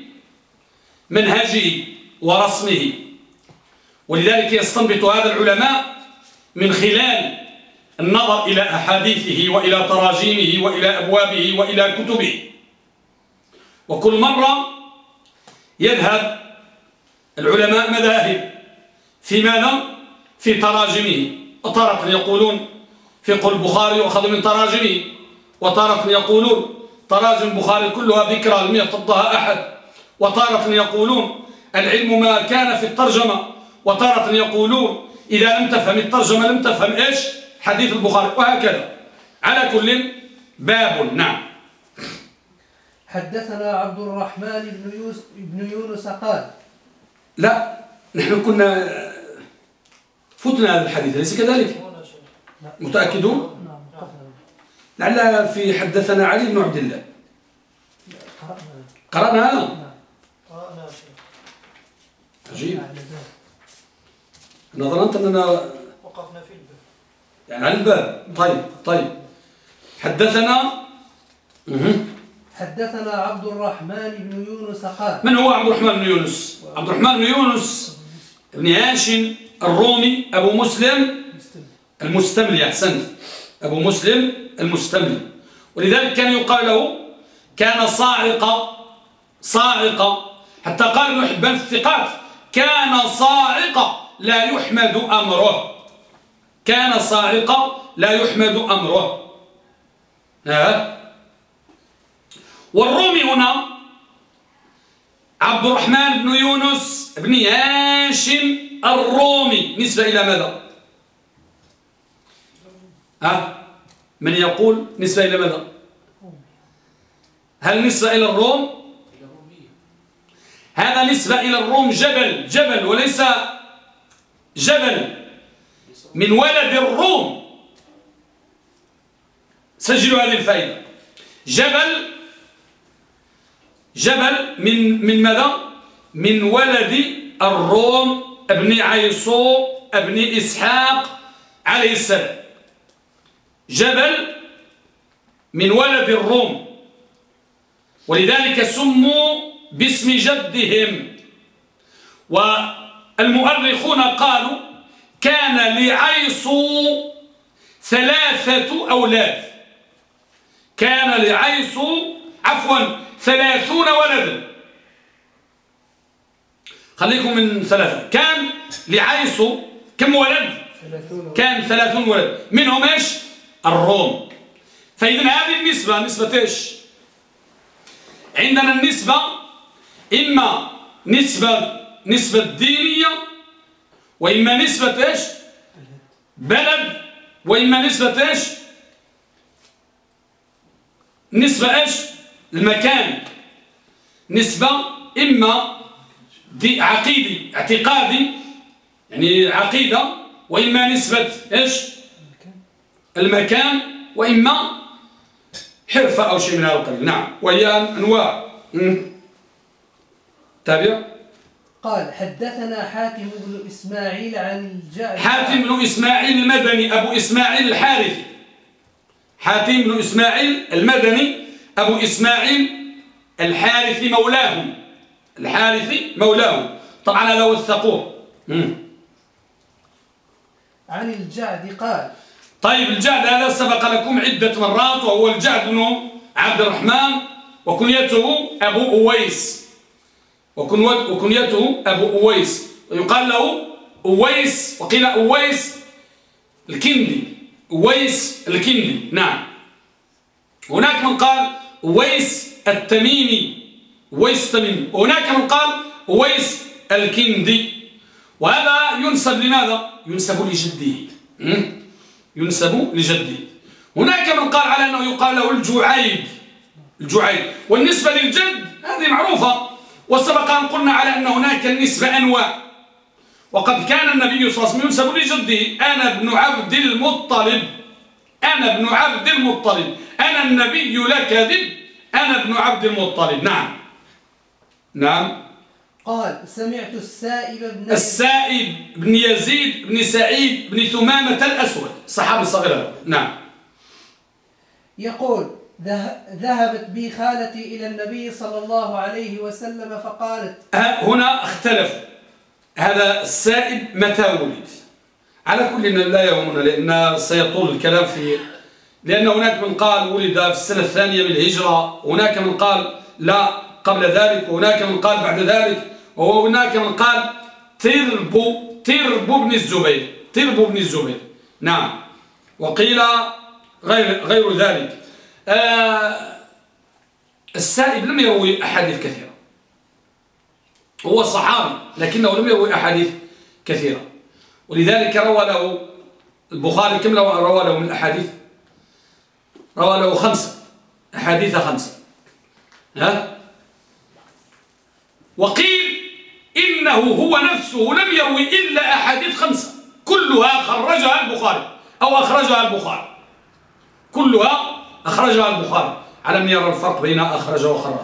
منهجه ورسمه. ولذلك يستنبط هذا العلماء من خلال النظر إلى أحاديثه وإلى تراجيمه وإلى أبوابه وإلى كتبه. وكل مرة يذهب العلماء مذاهب في ماذا؟ في تراجمه. وتارة يقولون فقه البخاري يؤخذ من تراجمه، وتارة يقولون تراجم البخاري كلها ذكرى لم يرتضها أحد، وتارة يقولون العلم ما كان في الترجمة، وتارة يقولون إذا لم تفهم الترجمة لم تفهم إيش؟ حديث البخاري، وهكذا. على كل باب. نعم. حدثنا عبد الرحمن بن يونس قال. لا، نحن كنا فتنا هذا الحديث، أليس كذلك؟ متأكدون؟ لعل في حدثنا علي بن عبد الله. قرأنا هذا؟ عجيب. أنا ظننت أننا وقفنا في الباب، يعني على الباب. طيب حدثنا عبد الرحمن بن يونس قال. من هو عبد الرحمن بن يونس؟ عبد الرحمن بن يونس بن هاشم الرومي أبو مسلم المستملي. أحسنت، أبو مسلم المستملي. ولذلك كان يقال له كان صاعقة، حتى قال ابن حبان في الثقات كان صاعقة لا يحمد أمره، كان صاعقة لا يحمد أمره. والرومي هنا عبد الرحمن بن يونس بن هاشم الرومي، نسبة إلى ماذا؟ من يقول نسبة إلى ماذا؟ هل نسبة إلى الروم؟ هذا نسبة إلى الروم، جبل وليس جبل، من ولد الروم. سجلوا هذه الفائدة. جبل من ماذا؟ من ولد الروم ابن عيصو ابن إسحاق عليه السلام. جبل من ولد الروم، ولذلك سموا باسم جدهم. والمؤرخون قالوا كان لعيصو 3 أولاد، كان لعيصو 30 ولدا. خليكم من 3. كان لعيصو كم ولد؟ كان 30 ولد، منهم ايش؟ الروم. فإذن هذه النسبة نسبة ايش؟ عندنا النسبة إما نسبة دينية، وإما نسبة ايش؟ بلد، وإما نسبة ايش؟ نسبة ايش؟ المكان. نسبة إما دي عقيدي اعتقادي يعني عقيدة، وإما نسبة ايش؟ المكان، وإما حرفة أو شيء من هذا القبيل. نعم، وهي أنواع. تابع. قال حدثنا حاتم بن إسماعيل عن الجعد. حاتم بن إسماعيل المدني أبو إسماعيل الحارثي. حاتم بن إسماعيل المدني أبو إسماعيل الحارثي مولاهم، الحارثي مولاهم. طبعا هذا وثقوه. عن الجعد قال. طيب، الجعد هذا سبق لكم عدة مرات، وهو الجعد بن عبد الرحمن، وكنيته أبو أويس، وكنيته أبو أويس، ويقال له أويس، وقيل أويس الكندي، أويس الكندي. نعم. هناك من قال ويس التميمي، ويس التميمي، وهناك من قال ويس الكندي، وهذا ينسب لماذا؟ ينسب لجده، ينسب لجده. هناك من قال على أنه يقال له الجعيد، الجعيد. والنسبة للجد هذه معروفة، وسبق أن قلنا على أن هناك النسبة أنواع، وقد كان النبي صلى الله عليه وسلم ينسب لجده: أنا ابن عبد المطلب، أنا ابن عبد المطلب، أنا النبي لا كاذب، أنا ابن عبد المطلب. نعم نعم. قال: سمعت السائب بن يزيد بن سعيد بن ثمامة الأسود، صحابي صغير. نعم. يقول: ذهبت بي خالتي إلى النبي صلى الله عليه وسلم فقالت. هنا اختلفوا، هذا السائب متى ولد؟ على كل لا يهمنا، لأن سيطول الكلام فيه، لأن هناك من قال ولد في السنة الثانية من الهجرة، وهناك من قال لا قبل ذلك، وهناك من قال بعد ذلك، وهناك من قال ترب بن الزبير، ترب بن الزبير. نعم. وقيل غير ذلك. السائب لم يروي أحاديث كثيرة، هو صحابي لكنه لم يروي أحاديث كثيرة، ولذلك روى له البخاري كم روى له من الأحاديث؟ روى له 5 أحاديث 5. وقيل إنه هو نفسه لم يروي إلا أحاديث 5 كلها خرجها البخاري أو أخرجها البخاري، كلها أخرجها البخاري، على من يرى الفرق بين أخرج وخرج.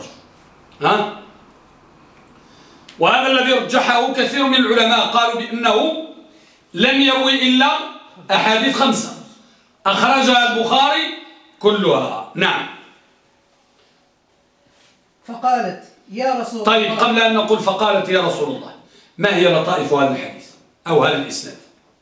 وهذا الذي رجحه كثير من العلماء، قالوا بأنه لم يروي إلا أحاديث 5 أخرجها البخاري كلها. نعم. فقالت: يا رسول الله. طيب، قبل أن نقول فقالت يا رسول الله، ما هي لطائف هذا الحديث أو هذا الإسناد؟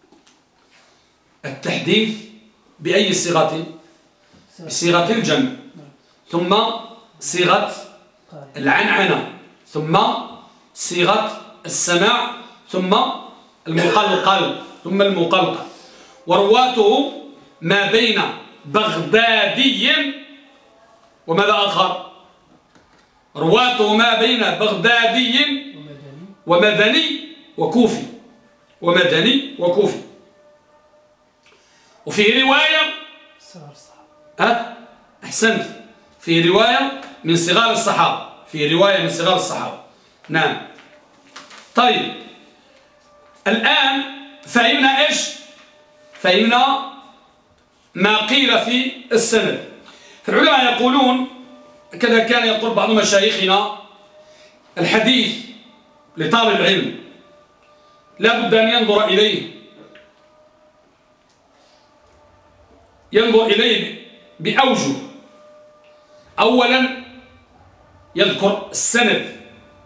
التحديث بأي صيغة؟ بصيغة الجمع، ثم صيغة العنعنة، ثم صيغة السماع، ثم المقلقل، ثم المقلقل. ورواته ما بين بغدادي وماذا آخر؟ رواته ما بين بغدادي ومدني وكوفي، ومدني وكوفي. وفي رواية أحسنت، في رواية من صغار الصحابة، في رواية من صغار الصحابة. نعم. طيب، الآن فهمنا إيش؟ فهمنا ما قيل في السند. فالعلماء يقولون كذا، كان يقول بعض مشايخنا: الحديث لطالب العلم لا بد أن ينظر إليه بأوجه. أولا يذكر السند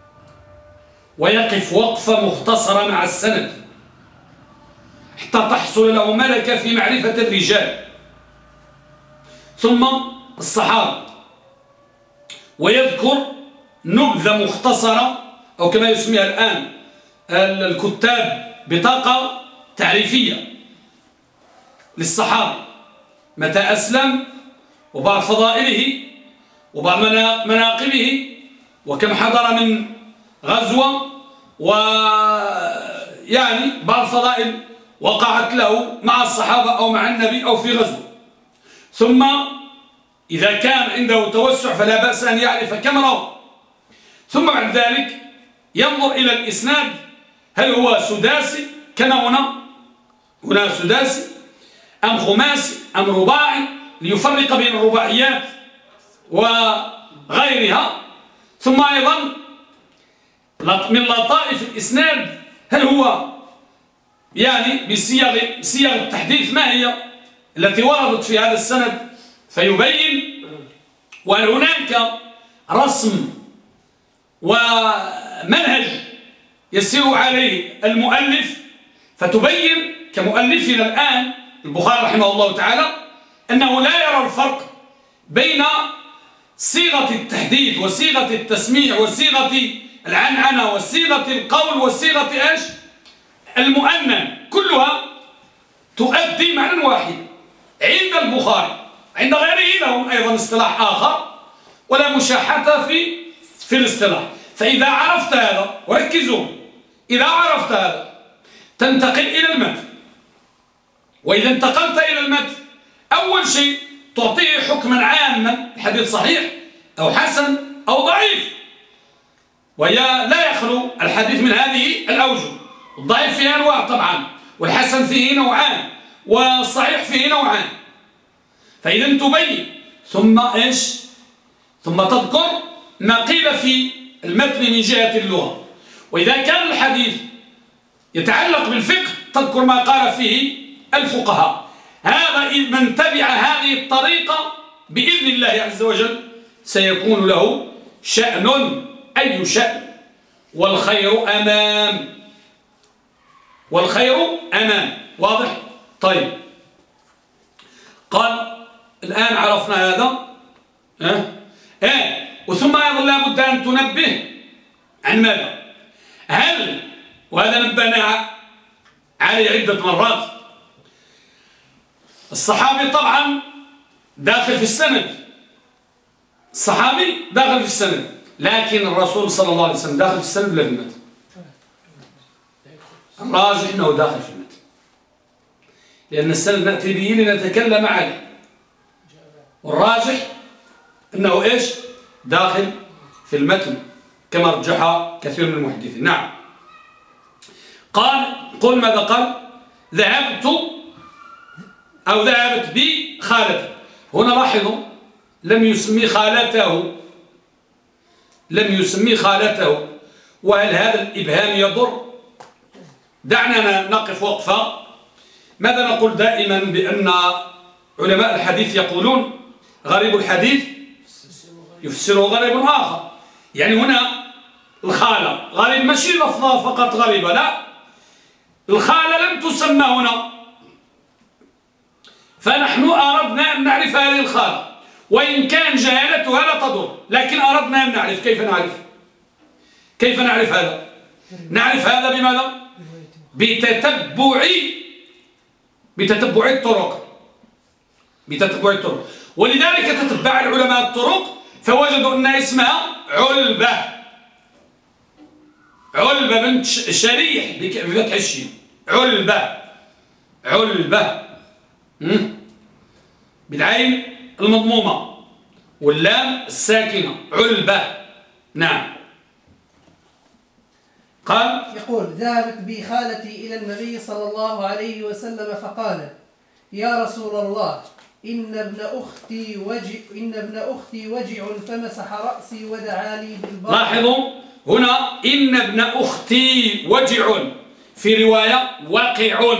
ويقف وقفة مختصرة مع السند حتى تحصل له ملكة في معرفة الرجال، ثم الصحابة، ويذكر نبذة مختصرة أو كما يسميها الآن الكتاب بطاقة تعريفية للصحابة: متى أسلم، وبعض فضائله، وبعض مناقبه، وكم حضر من غزوة، ويعني بعض فضائل وقعت له مع الصحابة أو مع النبي أو في غزوة. ثم إذا كان عنده توسع فلا بأس أن يعرف كم روى. ثم بعد ذلك ينظر إلى الإسناد، هل هو سداسي كما هنا سداسي، أم خماسي، أم رباعي، ليفرق بين الرباعيات وغيرها. ثم أيضا من لطائف الإسناد، هل هو يعني بصيغ التحديث ما هي التي وردت في هذا السند، فيبين. وأن هناك رسم ومنهج يسير عليه المؤلف، فتبين كمؤلفنا الآن البخاري رحمه الله تعالى أنه لا يرى الفرق بين صيغة التحديد وصيغة التسميع وصيغة العنعنة وصيغة القول وصيغة إيش المؤنن، كلها تؤدي معنى واحد عند البخاري. عند غيره لهم أيضا اصطلاح آخر، ولا مشاحة في الاصطلاح. فإذا عرفت هذا، وركزوا، إذا عرفت هذا تنتقل إلى المتن. وإذا انتقلت إلى المتن أول شيء تعطيه حكما عاما، الحديث صحيح أو حسن أو ضعيف، وهي لا يخلو الحديث من هذه الأوجه. الضعيف فيه أنواع طبعا، والحسن فيه نوعان، والصحيح فيه نوعان. فإذا تبين ثم إيش؟ ثم تذكر ما قيل في المتن من جهة اللغة. وإذا كان الحديث يتعلق بالفقه تذكر ما قال فيه الفقهاء. هذا من تبع هذه الطريقة بإذن الله عز وجل سيكون له شأن، أي شأن، والخير أمام، والخير أمام. واضح؟ طيب، قال الآن عرفنا هذا. وثم أيضا لا بد أن تنبه عن ماذا؟ هل، وهذا نبهنا عليه عدة مرات، الصحابي طبعا داخل في السند، الصحابي داخل في السند، لكن الرسول صلى الله عليه وسلم داخل في السند ولا في المتن؟ الراجح أنه داخل في المتن، لأن السند نأتي به لنتكلم عليه، والراجح أنه إيش؟ داخل في المتن كما رجح كثير من المحدثين. نعم. قل ماذا قال؟ ذهبت بي خالته. هنا لاحظوا لم يسمي خالته، وهل هذا الإبهام يضر؟ دعنا نقف وقفة. ماذا نقول دائما؟ بأن علماء الحديث يقولون غريب الحديث يفسره غريب آخر. يعني هنا الخالة غريب، ماشي لفظة فقط غريبة، لا، الخالة لم تسمى هنا، فنحن أردنا أن نعرف هذه الخالة، وإن كان جهالتها لا تضر، لكن أردنا أن نعرف. كيف نعرف هذا؟ نعرف هذا بماذا؟ بتتبع الطرق. ولذلك تتبع العلماء الطرق فوجدوا أن اسمها علبة بنت شريح بفتح الشين، علبة بالعين المضمومة واللام الساكنة، علبة. نعم. قال يقول: ذهبت بي خالتي إلى النبي صلى الله عليه وسلم فقالت: يا رسول الله، إن ابن أختي وجع فمسح رأسي ودعا لي بالبركة. لاحظوا هنا إن ابن أختي وجع، في رواية وقع.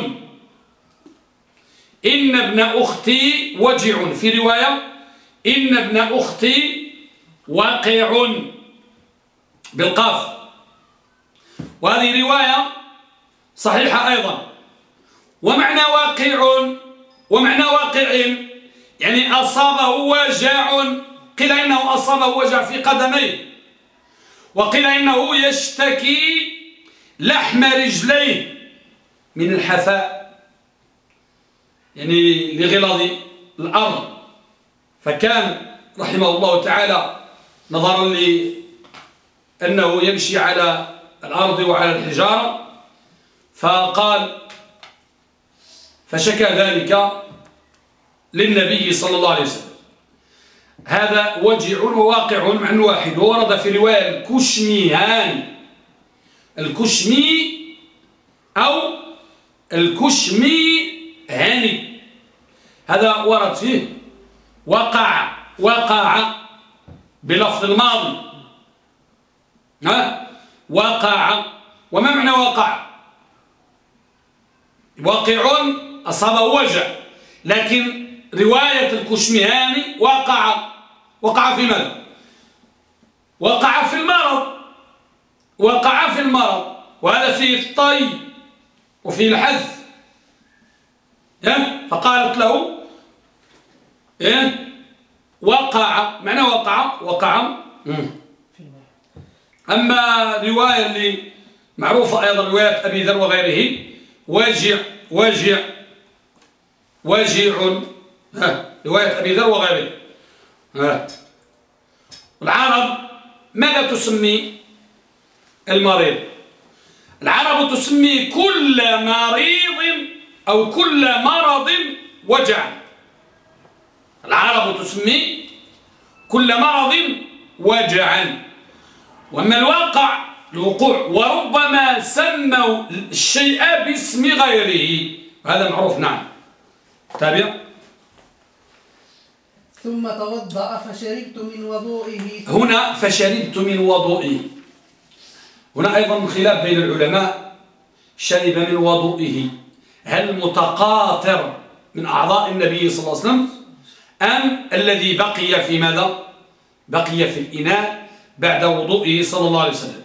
إن ابن أختي وجع، في رواية إن ابن أختي وقع بالقاف، وهذه رواية صحيحة أيضا. ومعنى واقع يعني أصابه وجع، قيل إنه أصابه وجع في قدميه، وقيل إنه يشتكي لحم رجليه من الحفاء، يعني لغلاظ الأرض. فكان رحمه الله تعالى نظرا لأنه يمشي على الأرض وعلى الحجارة، فشكى ذلك للنبي صلى الله عليه وسلم. هذا وجع وواقع معنى واحد. وورد في رواية الكشمي أو الكشميهاني، هذا ورد فيه وقع بلفظ الماضي. وقع. وما معنى وقع؟ واقع أصابه وجع، لكن رواية الكشميهاني وقع في ماذا؟ وقع في المرض، وهذا فيه الطي وفيه الحذف. فقالت له وقع، معنى وقع. أما رواية اللي معروفة أيضا رواية أبي ذر وغيره، واجع رواية أبي ذر وغيره. العرب ماذا تسمي المريض؟ العرب تسمي كل مريض أو كل مرض وجعا. العرب تسمي كل مرض وجعا. وأما الوقوع وربما سموا الشيء باسم غيره، هذا معروف. نعم. تابع. ثم توضأ فشربت من وضوئه. هنا فشربت من وضوئه، هنا أيضا خلاف بين العلماء. شرب من وضوئه، هل متقاطر من أعضاء النبي صلى الله عليه وسلم أم الذي بقي في ماذا؟ بقي في الإناء بعد وضوئه صلى الله عليه وسلم.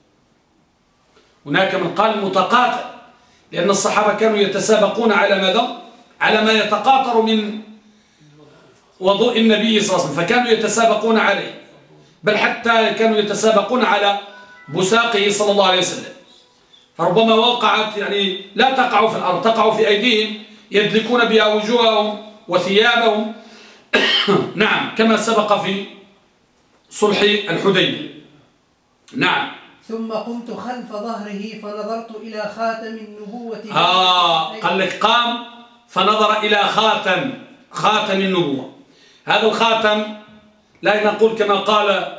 هناك من قال متقاطر، لأن الصحابة كانوا يتسابقون على ماذا؟ على ما يتقاطر من وضوء النبي صلى الله عليه وسلم، فكانوا يتسابقون عليه، بل حتى كانوا يتسابقون على بساقه صلى الله عليه وسلم. فربما وقعت يعني لا تقع في الأرض، تقع في أيديهم يدلكون بها وجوههم وثيابهم. نعم، كما سبق في صلح الحديبية. نعم. ثم قمت خلف ظهره فنظرت إلى خاتم النبوة. قال لك قام فنظر إلى خاتم النبوة. هذا الخاتم لا نقول كما قال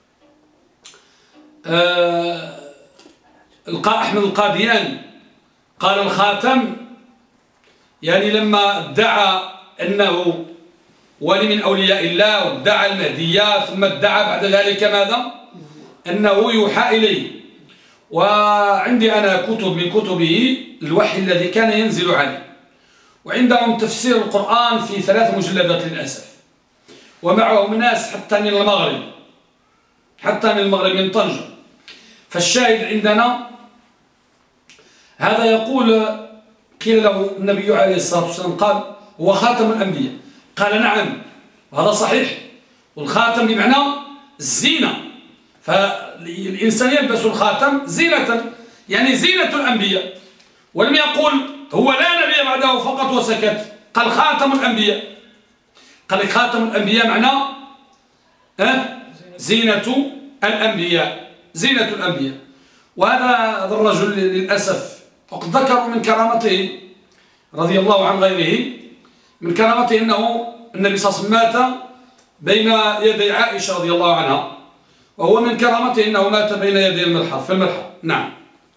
أحمد القادياني، قال الخاتم يعني لما ادعى أنه ولي من أولياء الله وادعى المهدية، ثم ادعى بعد ذلك ماذا؟ أنه يوحى إليه. وعندي أنا كتب من كتبه الوحي الذي كان ينزل عليه، وعندهم تفسير القرآن في 3 مجلدات للأسف، ومعهم ناس حتى من المغرب من طنجة. فالشاهد عندنا هذا يقول، قيل له النبي عليه الصلاة والسلام قال هو خاتم الأنبياء، قال نعم وهذا صحيح، والخاتم بمعنى الزينة، فالإنسان يلبس الخاتم زينة، يعني زينة الأنبياء. ولم يقول هو لا نبي بعده فقط وسكت، قال خاتم الأنبياء. قال لك خاتم الأنبياء معناه زينة الأنبياء، زينة الأنبياء. وهذا الرجل للأسف وقد ذكروا من كرامته رضي الله عن غيره، من كرامته أنه النبي صلى الله عليه وسلم مات بين يدي عائشة رضي الله عنها، وهو من كرامته أنه مات بين يدي الملحف في الملحف. نعم.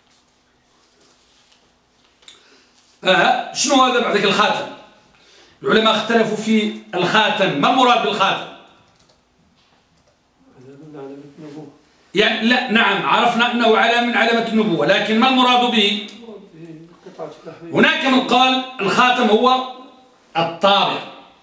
شنو هذا بعد الخاتم؟ العلماء اختلفوا في الخاتم، ما المراد بالخاتم؟ يعني لا، نعم عرفنا أنه علامة من علامة النبوة، لكن ما المراد به؟ هناك من قال الخاتم هو الطابع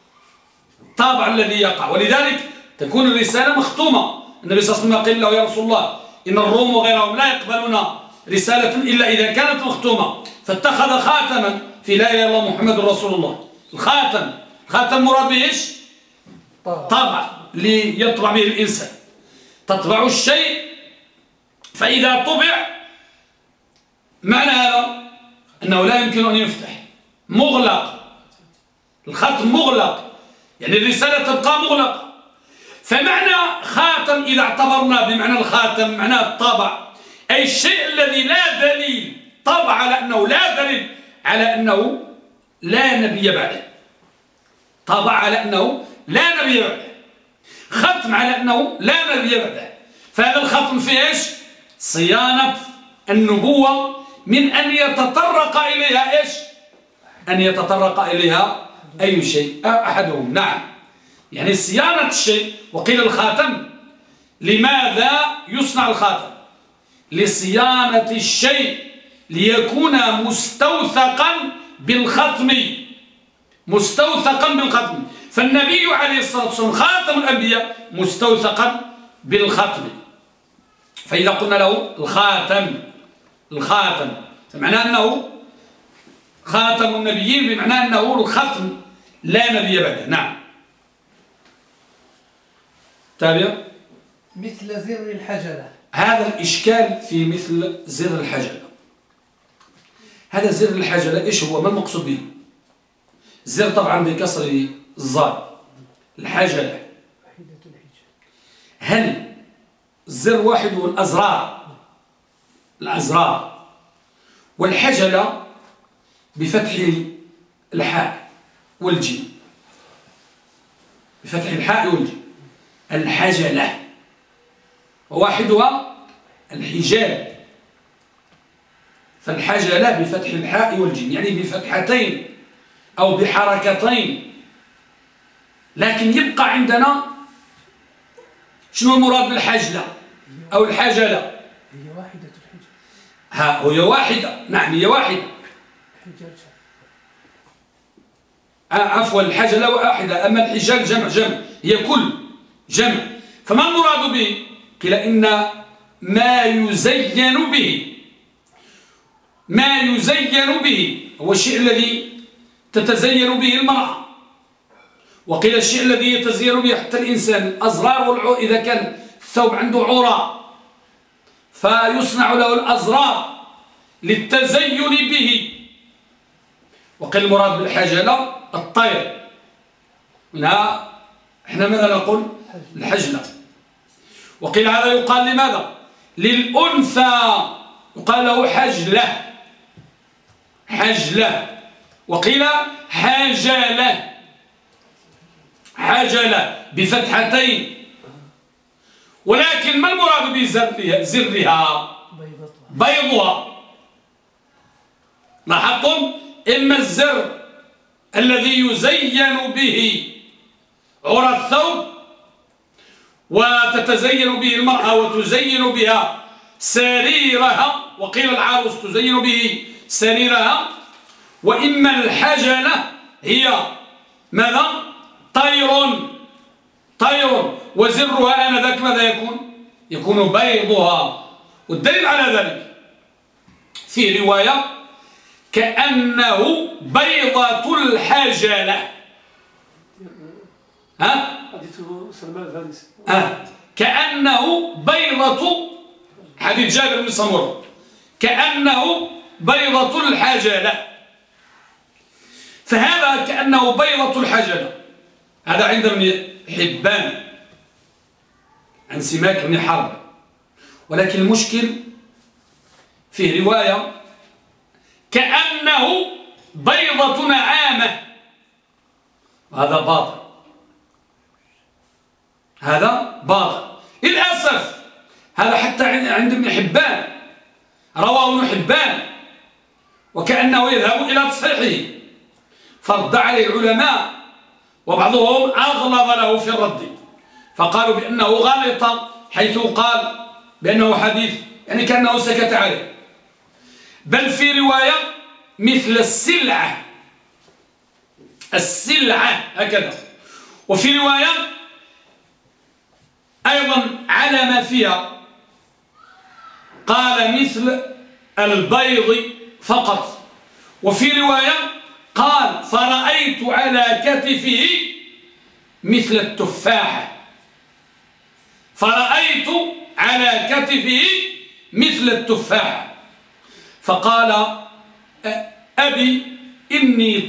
الذي يقع، ولذلك تكون الرسالة مختومة. النبي صلى الله عليه وسلم قيل له يا رسول الله إن الروم وغيرهم لا يقبلون رسالة إلا إذا كانت مختومة، فاتخذ خاتما في لا إله إلا الله محمد رسول الله. الخاتم مراد به إيش؟ طبع ليطبع به الإنسان، تطبع الشيء فإذا طبع معنى هذا أنه لا يمكن أن يفتح، مغلق، الختم مغلق، يعني الرسالة تبقى مغلقة. فمعنى خاتم إذا اعتبرنا بمعنى الخاتم معناه الطبع، أي الشيء الذي لا دليل، طبع على أنه لا دليل على أنه لا نبي بعده، طبع على أنه لا نبي بعده، ختم على أنه لا نبي بعده. فهذا الختم فيه إيش؟ صيانة النبوة من أن يتطرق إليها إيش؟ أن يتطرق إليها أي شيء أحدهم. نعم، يعني صيانة الشيء. وقيل الخاتم، لماذا يصنع الخاتم؟ لصيانة الشيء، ليكون مستوثقا بالختم، مستوثقا بالختم. فالنبي عليه الصلاة والسلام خاتم الأنبياء مستوثقا بالختم. فإذا قلنا له الخاتم فمعناه أنه خاتم النبيين، بمعنى أنه الختم لا نبي بعده. نعم. تابع. مثل زر الحجلة. هذا الإشكال في مثل زر الحجلة. هذا زر الحجلة إيش هو؟ ما المقصود به؟ زر طبعا بكسر الظاء، الحجلة هل الزر واحد الأزرار والحجلة بفتح الحاء والجيم، بفتح الحاء والجيم، الحجلة، وواحدها الحجاب، فالحجلة بفتح الحاء والجيم يعني بفتحتين أو بحركتين. لكن يبقى عندنا شنو المراد بالحجلة أو الحجلة؟ هي واحدة الحجاب. هي واحدة، نعم هي واحدة. عفوا الحجلة واحدة، أما الحجاب جمع هي كل جمع. فما المراد به؟ قيل إن ما يزين به هو الشيء الذي تتزين به المرأة، وقيل الشيء الذي يتزين به حتى الإنسان، الأزرار والعور، إذا كان الثوب عنده عورة فيصنع له الأزرار للتزين به. وقيل المراد بالحجلة الطير، منها احنا ماذا نقول؟ الحجلة. وقيل هذا يقال لماذا؟ للأنثى يقال له حجلة، وقيل حجلة بفتحتين. ولكن ما المراد بزرها؟ بيضها. لاحظتم؟ إما الزر الذي يزين به عرى الثوب وتتزين به المرأة وتزين بها سريرها، وقيل العروس تزين به سريرها. وإما الحجلة هي ماذا؟ طير، وزرها آنذاك ماذا يكون بيضها. والدليل على ذلك في رواية كأنه بيضة الحجلة. حديث سلمان الفارسي. كأنه بيضة، حديث جابر بن سمرة، كأنه بيضة الحجلة. فهذا كأنه بيضة الحجلة هذا عند ابن حبان عن سماك بن حرب. ولكن المشكل في رواية كأنه بيضة نعامة، هذا باطل للأسف. هذا حتى عند ابن حبان، رواه ابن حبان، وكأنه يذهب إلى تصحيحه، فرد عليه العلماء وبعضهم أغلظ له في الرد، فقالوا بأنه غلط حيث قال بأنه حديث يعني كأنه سكت عليه. بل في رواية مثل السلعة هكذا. وفي رواية أيضا على ما فيها قال مثل البيض فقط. وفي رواية قال فرأيت على كتفه مثل التفاحة، فرأيت على كتفه مثل التفاحة. فقال أبي إني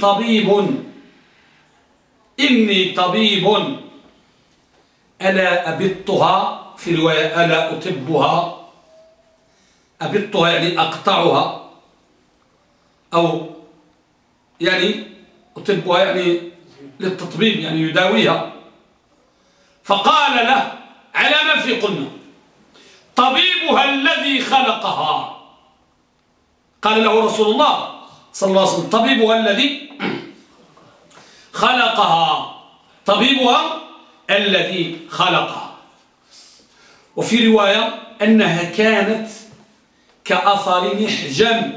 طبيب ألا أبطها، في رواية ألا أطبها. أبطها يعني أقطعها، أو يعني أطبها يعني للتطبيب يعني يداويها. فقال له على ما في قلنا طبيبها الذي خلقها. قال له رسول الله صلى الله عليه وسلم طبيبها الذي خلقها، طبيبها الذي خلقها. وفي رواية أنها كانت كأثر محجم،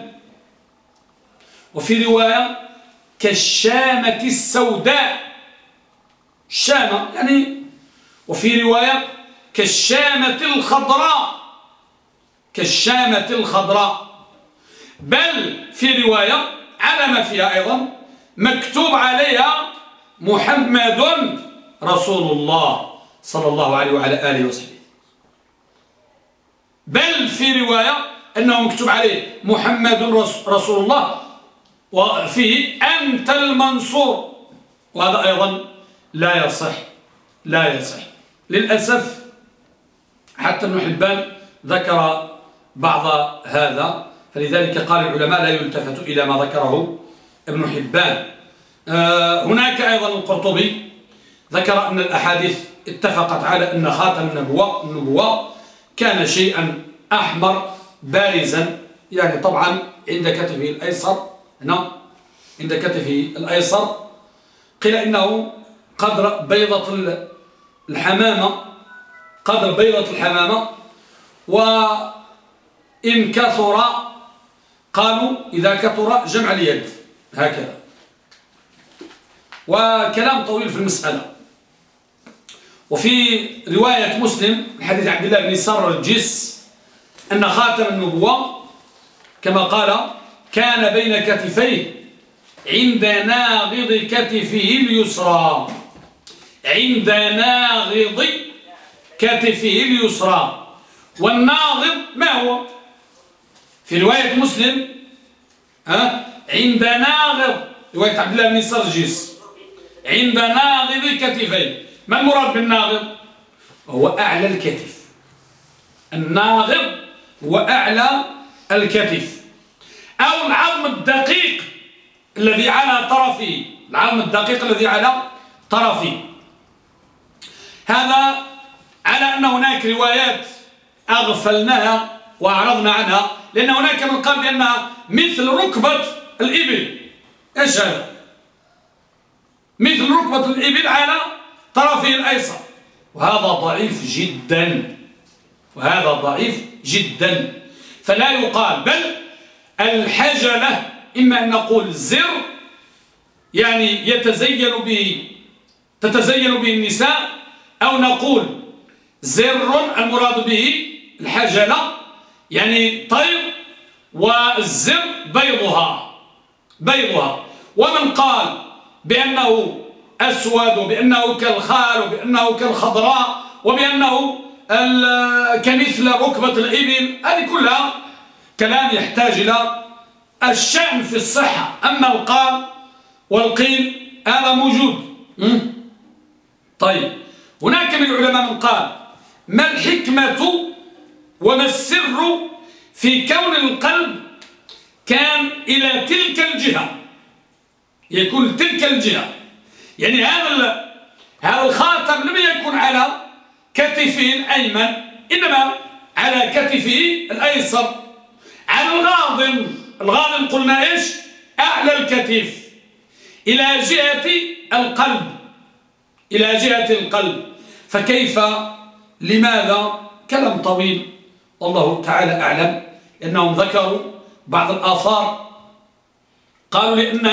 وفي رواية كالشامة السوداء، الشامة يعني، وفي رواية كالشامة الخضراء، بل في رواية على ما فيها أيضا مكتوب عليها محمد رسول الله صلى الله عليه وعلى آله وسلم. بل في رواية أنه مكتوب عليه محمد رسول الله وفيه أنت المنصور، وهذا أيضا لا يصح للأسف. حتى ابن حبان ذكر بعض هذا، فلذلك قال العلماء لا يلتفت إلى ما ذكره ابن حبان. هناك أيضا القرطبي ذكر أن الأحاديث اتفقت على أن خاتم النبوة كان شيئا أحمر بارزا، يعني طبعا عند كتفه الأيسر، هنا عند كتفه الأيسر، قيل إنه قدر بيضة الحمامة، قدر بيضة الحمامة، وإن كثر قالوا إذا كثر جمع اليد هكذا. وكلام طويل في المسألة. وفي رواية مسلم حديث عبد الله بن سرجس أن خاتم النبوة كما قال كان بين كتفيه عند ناغض كتفه اليسرى، عند ناغض كتفه اليسرى. والناغض ما هو؟ في رواية مسلم عند ناغض، رواية عبد الله بن سرجس، عند ناغض كتفيه. ما المراد بالناغض؟ هو أعلى الكتف. الناغض هو أعلى الكتف، أو العظم الدقيق الذي على طرفه، العظم الدقيق الذي على طرفه. هذا على أن هناك روايات أغفلناها وأعرضنا عنها، لأن هناك من قال بأنها مثل ركبة الإبل. إيش هذا؟ مثل ركبة الإبل على طرفه الأيسر، وهذا ضعيف جدا، وهذا ضعيف جدا. فلا يقال، بل الحجلة إما أن نقول زر يعني تتزين به النساء، أو نقول زر المراد به الحجلة يعني طير، والزر بيضها. ومن قال بأنه أسود، وبأنه كالخال، وبأنه كالخضراء، وبأنه كمثل ركبة الإبل، هذه كلها كلام يحتاج إلى الشأن في الصحة. أما القال والقيل هذا موجود. طيب، هناك من العلماء من قال ما الحكمة وما السر في كون القلب كان إلى تلك الجهة، يكون تلك الجهة، يعني هذا الخاتم لم يكن على كتفه الأيمن، إنما على كتفه الأيسر، على الغاضن قلنا إيش؟ أعلى الكتف إلى جهة القلب، إلى جهة القلب. فكيف؟ لماذا؟ كلام طويل والله تعالى أعلم. إنهم ذكروا بعض الآثار، قالوا لأن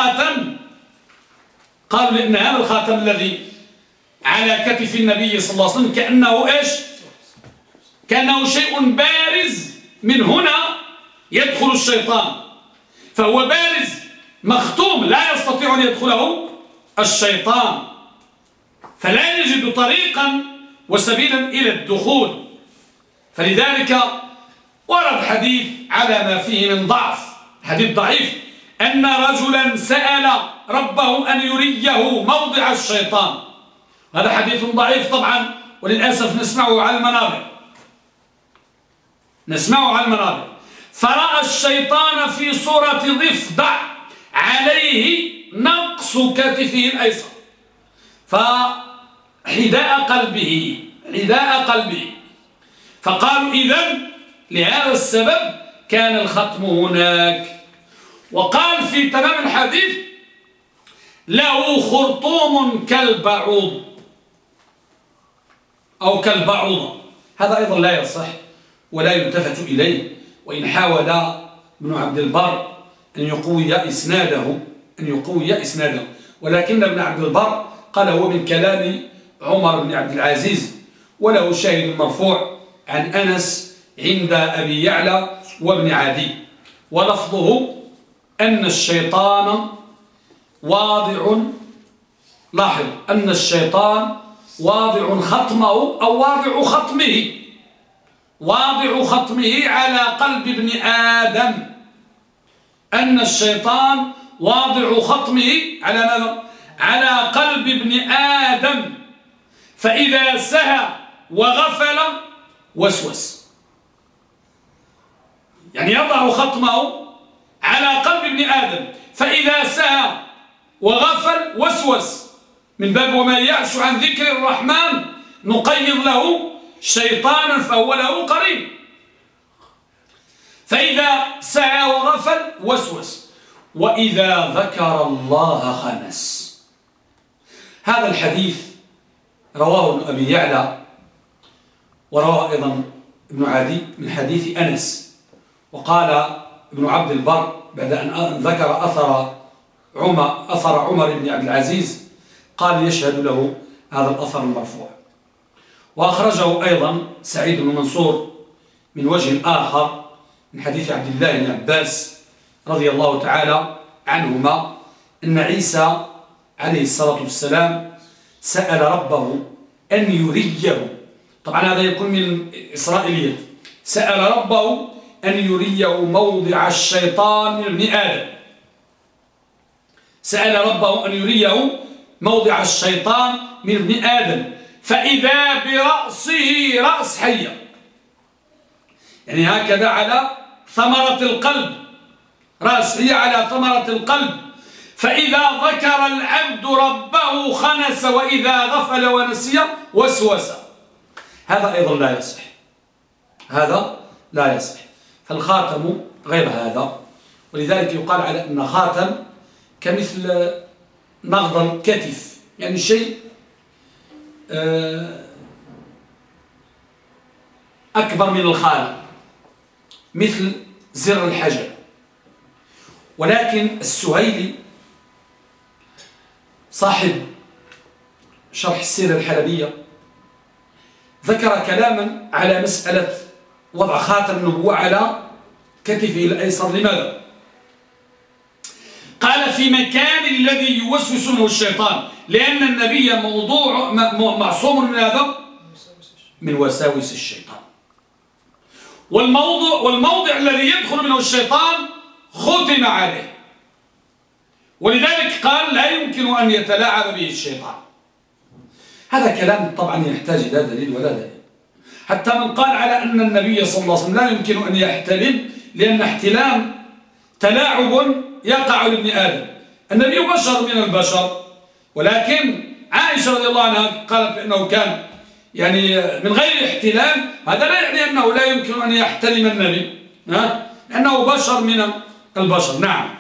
هذا الخاتم الذي على كتف النبي صلى الله عليه وسلم كأنه إيش؟ كأنه شيء بارز، من هنا يدخل الشيطان، فهو بارز مختوم لا يستطيع أن يدخله الشيطان، فلا يجد طريقا وسبيلا إلى الدخول. فلذلك ورد حديث على ما فيه من ضعف، حديث ضعيف، أن رجلا سأل ربه أن يريه موضع الشيطان. هذا حديث ضعيف طبعا، وللأسف نسمعه على المنابر. فرأى الشيطان في صورة ضفدع عليه نقص كتفه الأيسر، فحذاء قلبه، فقالوا إذن لهذا السبب كان الختم هناك. وقال في تمام الحديث له خرطوم كالبعوض أو كالبعوضة. هذا أيضا لا يصح ولا يلتفت إليه، وإن حاول ابن عبد البر أن يقوي إسناده، ولكن ابن عبد البر قال هو من كلام عمر بن عبد العزيز، وله شاهد مرفوع عن أنس عند أبي يعلى وابن عدي، ولفظه أن الشيطان واضع، لاحظ أن الشيطان واضع خطمه أو واضع خطمه على قلب ابن آدم. أن الشيطان واضع خطمه على ماذا؟ على قلب ابن آدم، فإذا سهى وغفل وسوس، يعني يضع خطمه على قلب ابن آدم، فإذا سهى وغفل وسوس، من باب وما يعش عن ذكر الرحمن نقيض له شيطانا فهو له قريب. فإذا سعى وغفل وسوس، وإذا ذكر الله خنس. هذا الحديث رواه ابن أبي يعلى، ورواه أيضا ابن عدي من حديث أنس. وقال ابن عبد البر بعد أن ذكر أثر عمر بن عبد العزيز قال يشهد له هذا الأثر المرفوع. وأخرجه أيضا سعيد بن منصور من وجه آخر من حديث عبد الله بن عباس رضي الله تعالى عنهما أن عيسى عليه الصلاة والسلام سأل ربه أن يريه، طبعا هذا يكون من إسرائيلية، سأل ربه أن يريه موضع الشيطان من ابن آدم، سأل ربه أن يريه موضع الشيطان من ابن آدم، فإذا برأسه رأس حية، يعني هكذا على ثمرة القلب، رأس حية على ثمرة القلب، فإذا ذكر العبد ربه خنس، وإذا غفل ونسي وسوس. هذا أيضا لا يصح، هذا لا يصح. فالخاتم غير هذا، ولذلك يقال على أن خاتم كمثل نغض الكتف، يعني شيء أكبر من الخاتم، مثل زر الحجر. ولكن السهيلي صاحب شرح السيرة الحلبية ذكر كلاما على مسألة وضع خاتم النبوة على كتفه الأيسر. لماذا؟ قال في مكان الذي يوسوس منه الشيطان، لأن النبي معصوم من هذا، من وساوس الشيطان. والموضع الذي يدخل منه الشيطان ختم عليه، ولذلك قال لا يمكن أن يتلاعب به الشيطان. هذا كلام طبعا يحتاج إلى دليل ولا دليل، حتى من قال على أن النبي صلى الله عليه وسلم لا يمكن أن يحتلم، لأن احتلام تلاعب يقع لابن آدم. النبي بشر من البشر، ولكن عائشة رضي الله عنها قالت بأنه كان يعني من غير احتلام. هذا لا يعني أنه لا يمكن أن يحتلم النبي، لأنه بشر من البشر. نعم.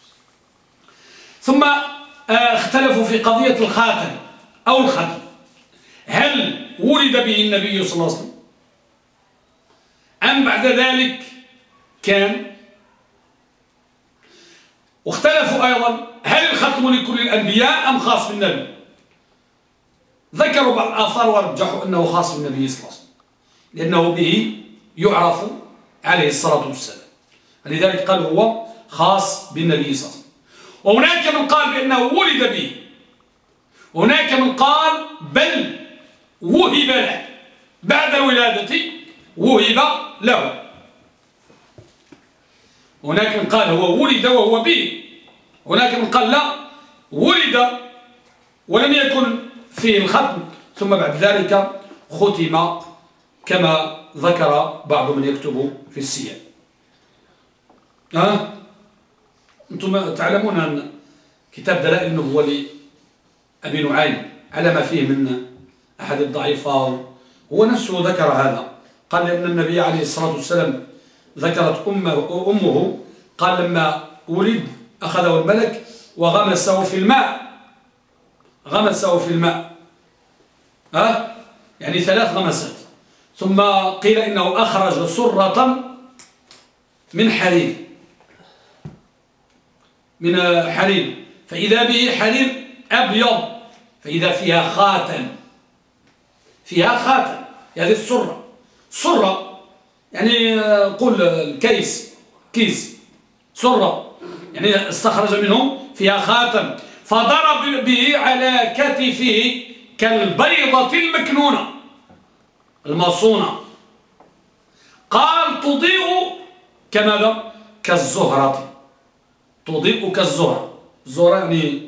ثم اختلفوا في قضية الخاتم أو الختم، هل ولد به النبي صلى الله عليه وسلم أم بعد ذلك كان؟ واختلفوا أيضا هل الختم لكل الأنبياء أم خاص بالنبي؟ ذكروا بعض الآثار ورجحوا أنه خاص بالنبي صلى الله عليه وسلم، لأنه به يعرف عليه الصلاة والسلام، لذلك قال هو خاص بالنبي صلى الله عليه وسلم. وهناك من قال بأنه ولد به، وهناك من قال بل وهب له، بعد الولادة وهب له. هناك من قال هو ولد وهو به، هناك من قال لا، ولد ولم يكن فيه الختم، ثم بعد ذلك ختم كما ذكر بعض من يكتب في السير. أنتم تعلمون أن كتاب دلائل النبوة لأبي نعيم على ما فيه من أحد الضعيفة، هو نفسه ذكر هذا، قال لأن النبي عليه الصلاة والسلام ذكرت أمه قال لما ولد أخذه الملك وغمسه في الماء، غمسه في الماء، يعني 3 غمسات، ثم قيل إنه أخرج سرة من حرير، من حرير، فإذا به حرير أبيض، فإذا فيها خاتم، فيها خاتم، هذه السرة، سرة يعني قل الكيس، كيس، سرة يعني استخرج منه فيها خاتم، فضرب به على كتفه كالبيضة المكنونة المصونة، قال تضيء كماذا؟ كالزهرة، تضيء كالزهرة، الزهرة يعني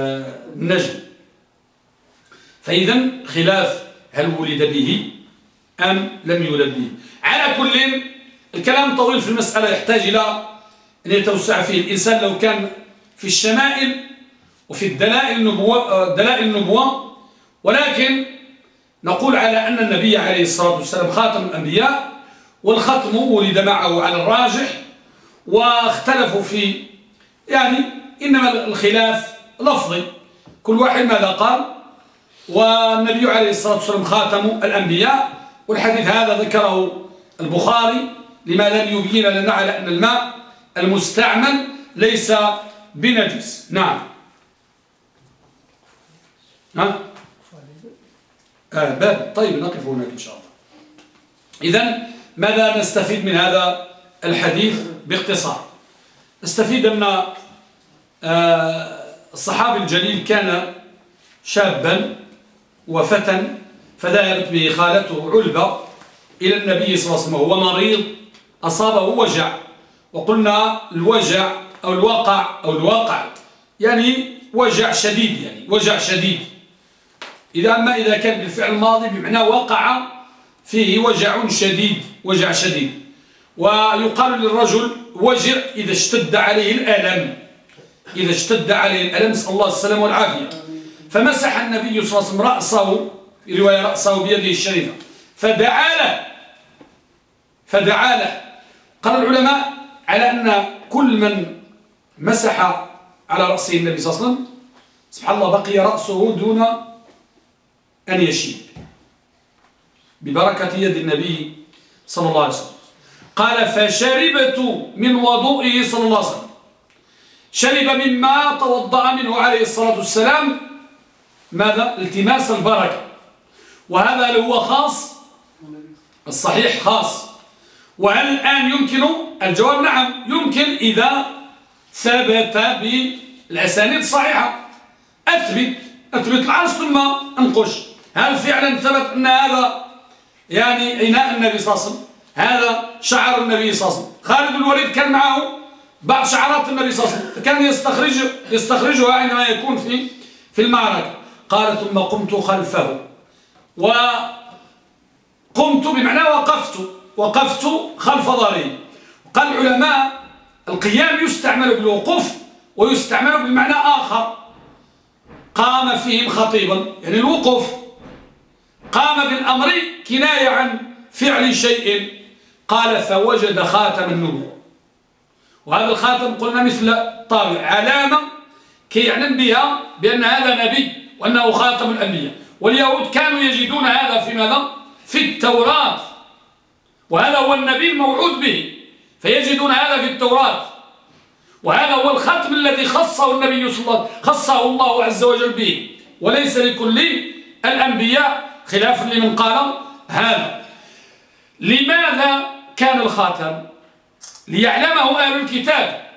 النجم. فإذا خلاف هل ولد به أم لم يولد به. على كل الكلام طويل في المسألة يحتاج إلى أن يتوسع فيه الإنسان لو كان في الشمائل وفي دلائل النبوة، ولكن نقول على أن النبي عليه الصلاة والسلام خاتم الأنبياء، والختم ولد معه على الراجح، واختلفوا في إنما الخلاف لفظي، كل واحد ماذا قال. والنبي عليه الصلاة والسلام خاتم الأنبياء، والحديث هذا ذكره البخاري لما لم يبين لنا على أن الماء المستعمل ليس بنجس. نعم. باب. طيب نقف هناك إن شاء الله. إذن ماذا نستفيد من هذا الحديث باختصار؟ نستفيد أن الصحابي الجليل كان شابا وفتى، فذهبت به خالته علبة إلى النبي صلى الله عليه وسلم وهو مريض أصابه وجع، وقلنا الوجع أو الواقع وجع شديد، وجع شديد. إذا كان بالفعل الماضي بمعنى وقع فيه وجع شديد، وجع شديد. ويقال للرجل وجع إذا اشتد عليه الألم، نسأل الله السلامة والعافية. فمسح النبي صلى الله عليه وسلم رأسه، في رواية رأسه بيده الشريفة، فدعا له. قال العلماء على أن كل من مسح على رأسه النبي صلى الله عليه وسلم سبحان الله بقي رأسه دون أن يشيب ببركة يد النبي صلى الله عليه وسلم. قال فشربت من وضوئه صلى الله عليه وسلم، شرب مما توضأ منه عليه الصلاة والسلام، ماذا؟ التماس البركة. وهذا هو خاص، الصحيح خاص. وهل الآن يمكن؟ الجواب نعم يمكن، إذا ثبت بالأسانيد الصحيحة. أثبت العرش ثم انقش. هل فعلا ثبت أن هذا إناء النبي صلى الله عليه وسلم، هذا شعر النبي صلى الله عليه وسلم؟ خالد بن الوليد كان معه بعض شعرات النبي صلى الله عليه وسلم، كان يستخرجها عندما يكون في المعركة. قال ثم قمت خلفه، وقمت بمعنى وقفت خلف ظهره. قال العلماء القيام يستعمل بالوقوف ويستعمل بمعنى آخر. قام فيهم خطيبا، الوقوف. قام بالأمر كناية عن فعل شيء. قال فوجد خاتم النبوة، وهذا الخاتم قلنا مثل طابع، علامة كي يعلم بها بأن هذا نبي وأنه خاتم الأنبياء. واليهود كانوا يجدون هذا في ماذا؟ في التوراة، وهذا هو النبي الموعود به، فيجدون هذا في التوراة. وهذا هو الختم الذي خصه النبي صلى الله عليه وسلم، خصه الله عز وجل به، وليس لكل الأنبياء، خلافا لمن قال هذا. لماذا كان الخاتم؟ ليعلمه أهل الكتاب،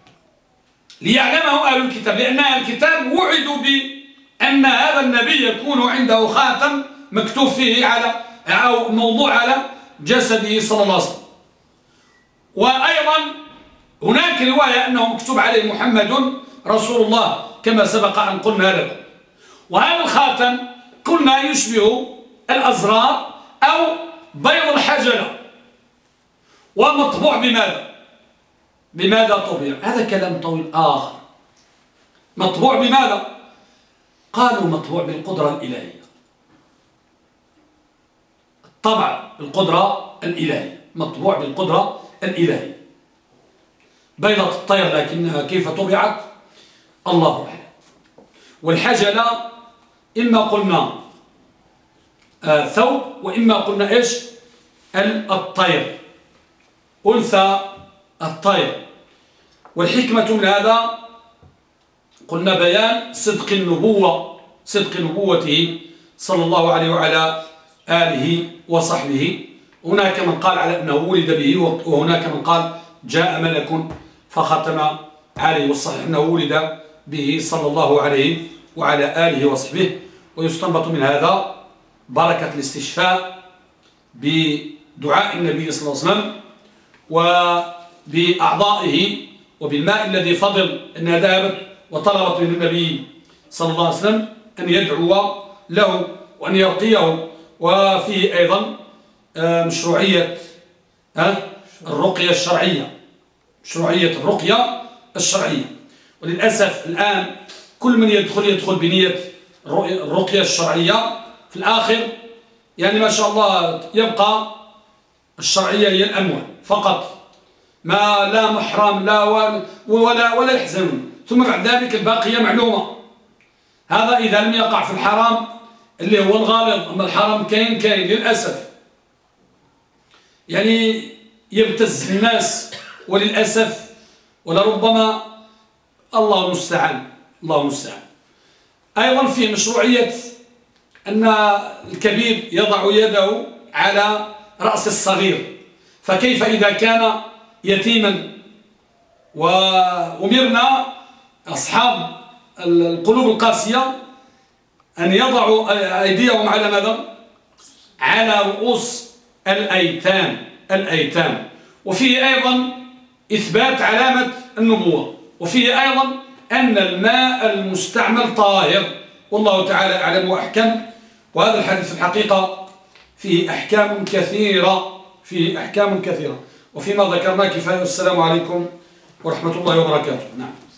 لأن أهل الكتاب وعدوا بأن هذا النبي يكون عنده خاتم مكتوب فيه أو موضوع على جسده صلى الله عليه وسلم. وأيضا هناك رواية أنه مكتوب عليه محمد رسول الله كما سبق أن قلنا لكم. وهذا الخاتم قلنا يشبه الأزرار أو بيض الحجلة، ومطبوع بماذا طبع؟ هذا كلام طويل آخر. مطبوع بماذا؟ قالوا مطبوع بالقدرة الإلهية، الطبع بالقدرة الإلهية، مطبوع بالقدرة الإلهية. بيضة الطير لكنها كيف طبعت الله أعلم. والحجلة إما قلنا ثوب، وإما قلنا إيش؟ الطير، أنثى الطير. والحكمة من هذا قلنا بيان صدق نبوته صلى الله عليه وعلى آله وصحبه. هناك من قال على أنه ولد به، وهناك من قال جاء ملك فختم عليه، والصحيح أنه ولد به صلى الله عليه وعلى آله وصحبه. ويستنبط من هذا بركة الاستشفاء بدعاء النبي صلى الله عليه وسلم وبأعضائه وبالماء الذي فضل أنها ذهبت وطلبت من النبي صلى الله عليه وسلم أن يدعو له وأن يرقيه. وفيه أيضا مشروعية الرقية الشرعية، مشروعية الرقية الشرعية. وللأسف الآن كل من يدخل بنية الرقية الشرعية، في الآخر يعني ما شاء الله يبقى الشرعية هي الأموال فقط، ما لا محرم لا ولا يحزنون، ثم بعد ذلك الباقية معلومة. هذا إذا لم يقع في الحرام اللي هو الغالط، أما الحرام كاين للأسف يعني يبتز الناس، وللأسف ولربما الله المستعان. الله المستعان. أيضا في مشروعية أن الكبير يضع يده على رأس الصغير، فكيف إذا كان يتيما؟ وأمرنا أصحاب القلوب القاسية أن يضعوا أيديهم على ماذا؟ على رؤوس الأيتام. وفيه أيضا إثبات علامة النبوة، وفيه أيضا أن الماء المستعمل طاهر، والله تعالى أعلم وأحكم. وهذا الحديث في الحقيقة فيه أحكام كثيرة، وفيما ذكرنا كفاية. والسلام عليكم ورحمة الله وبركاته. نعم.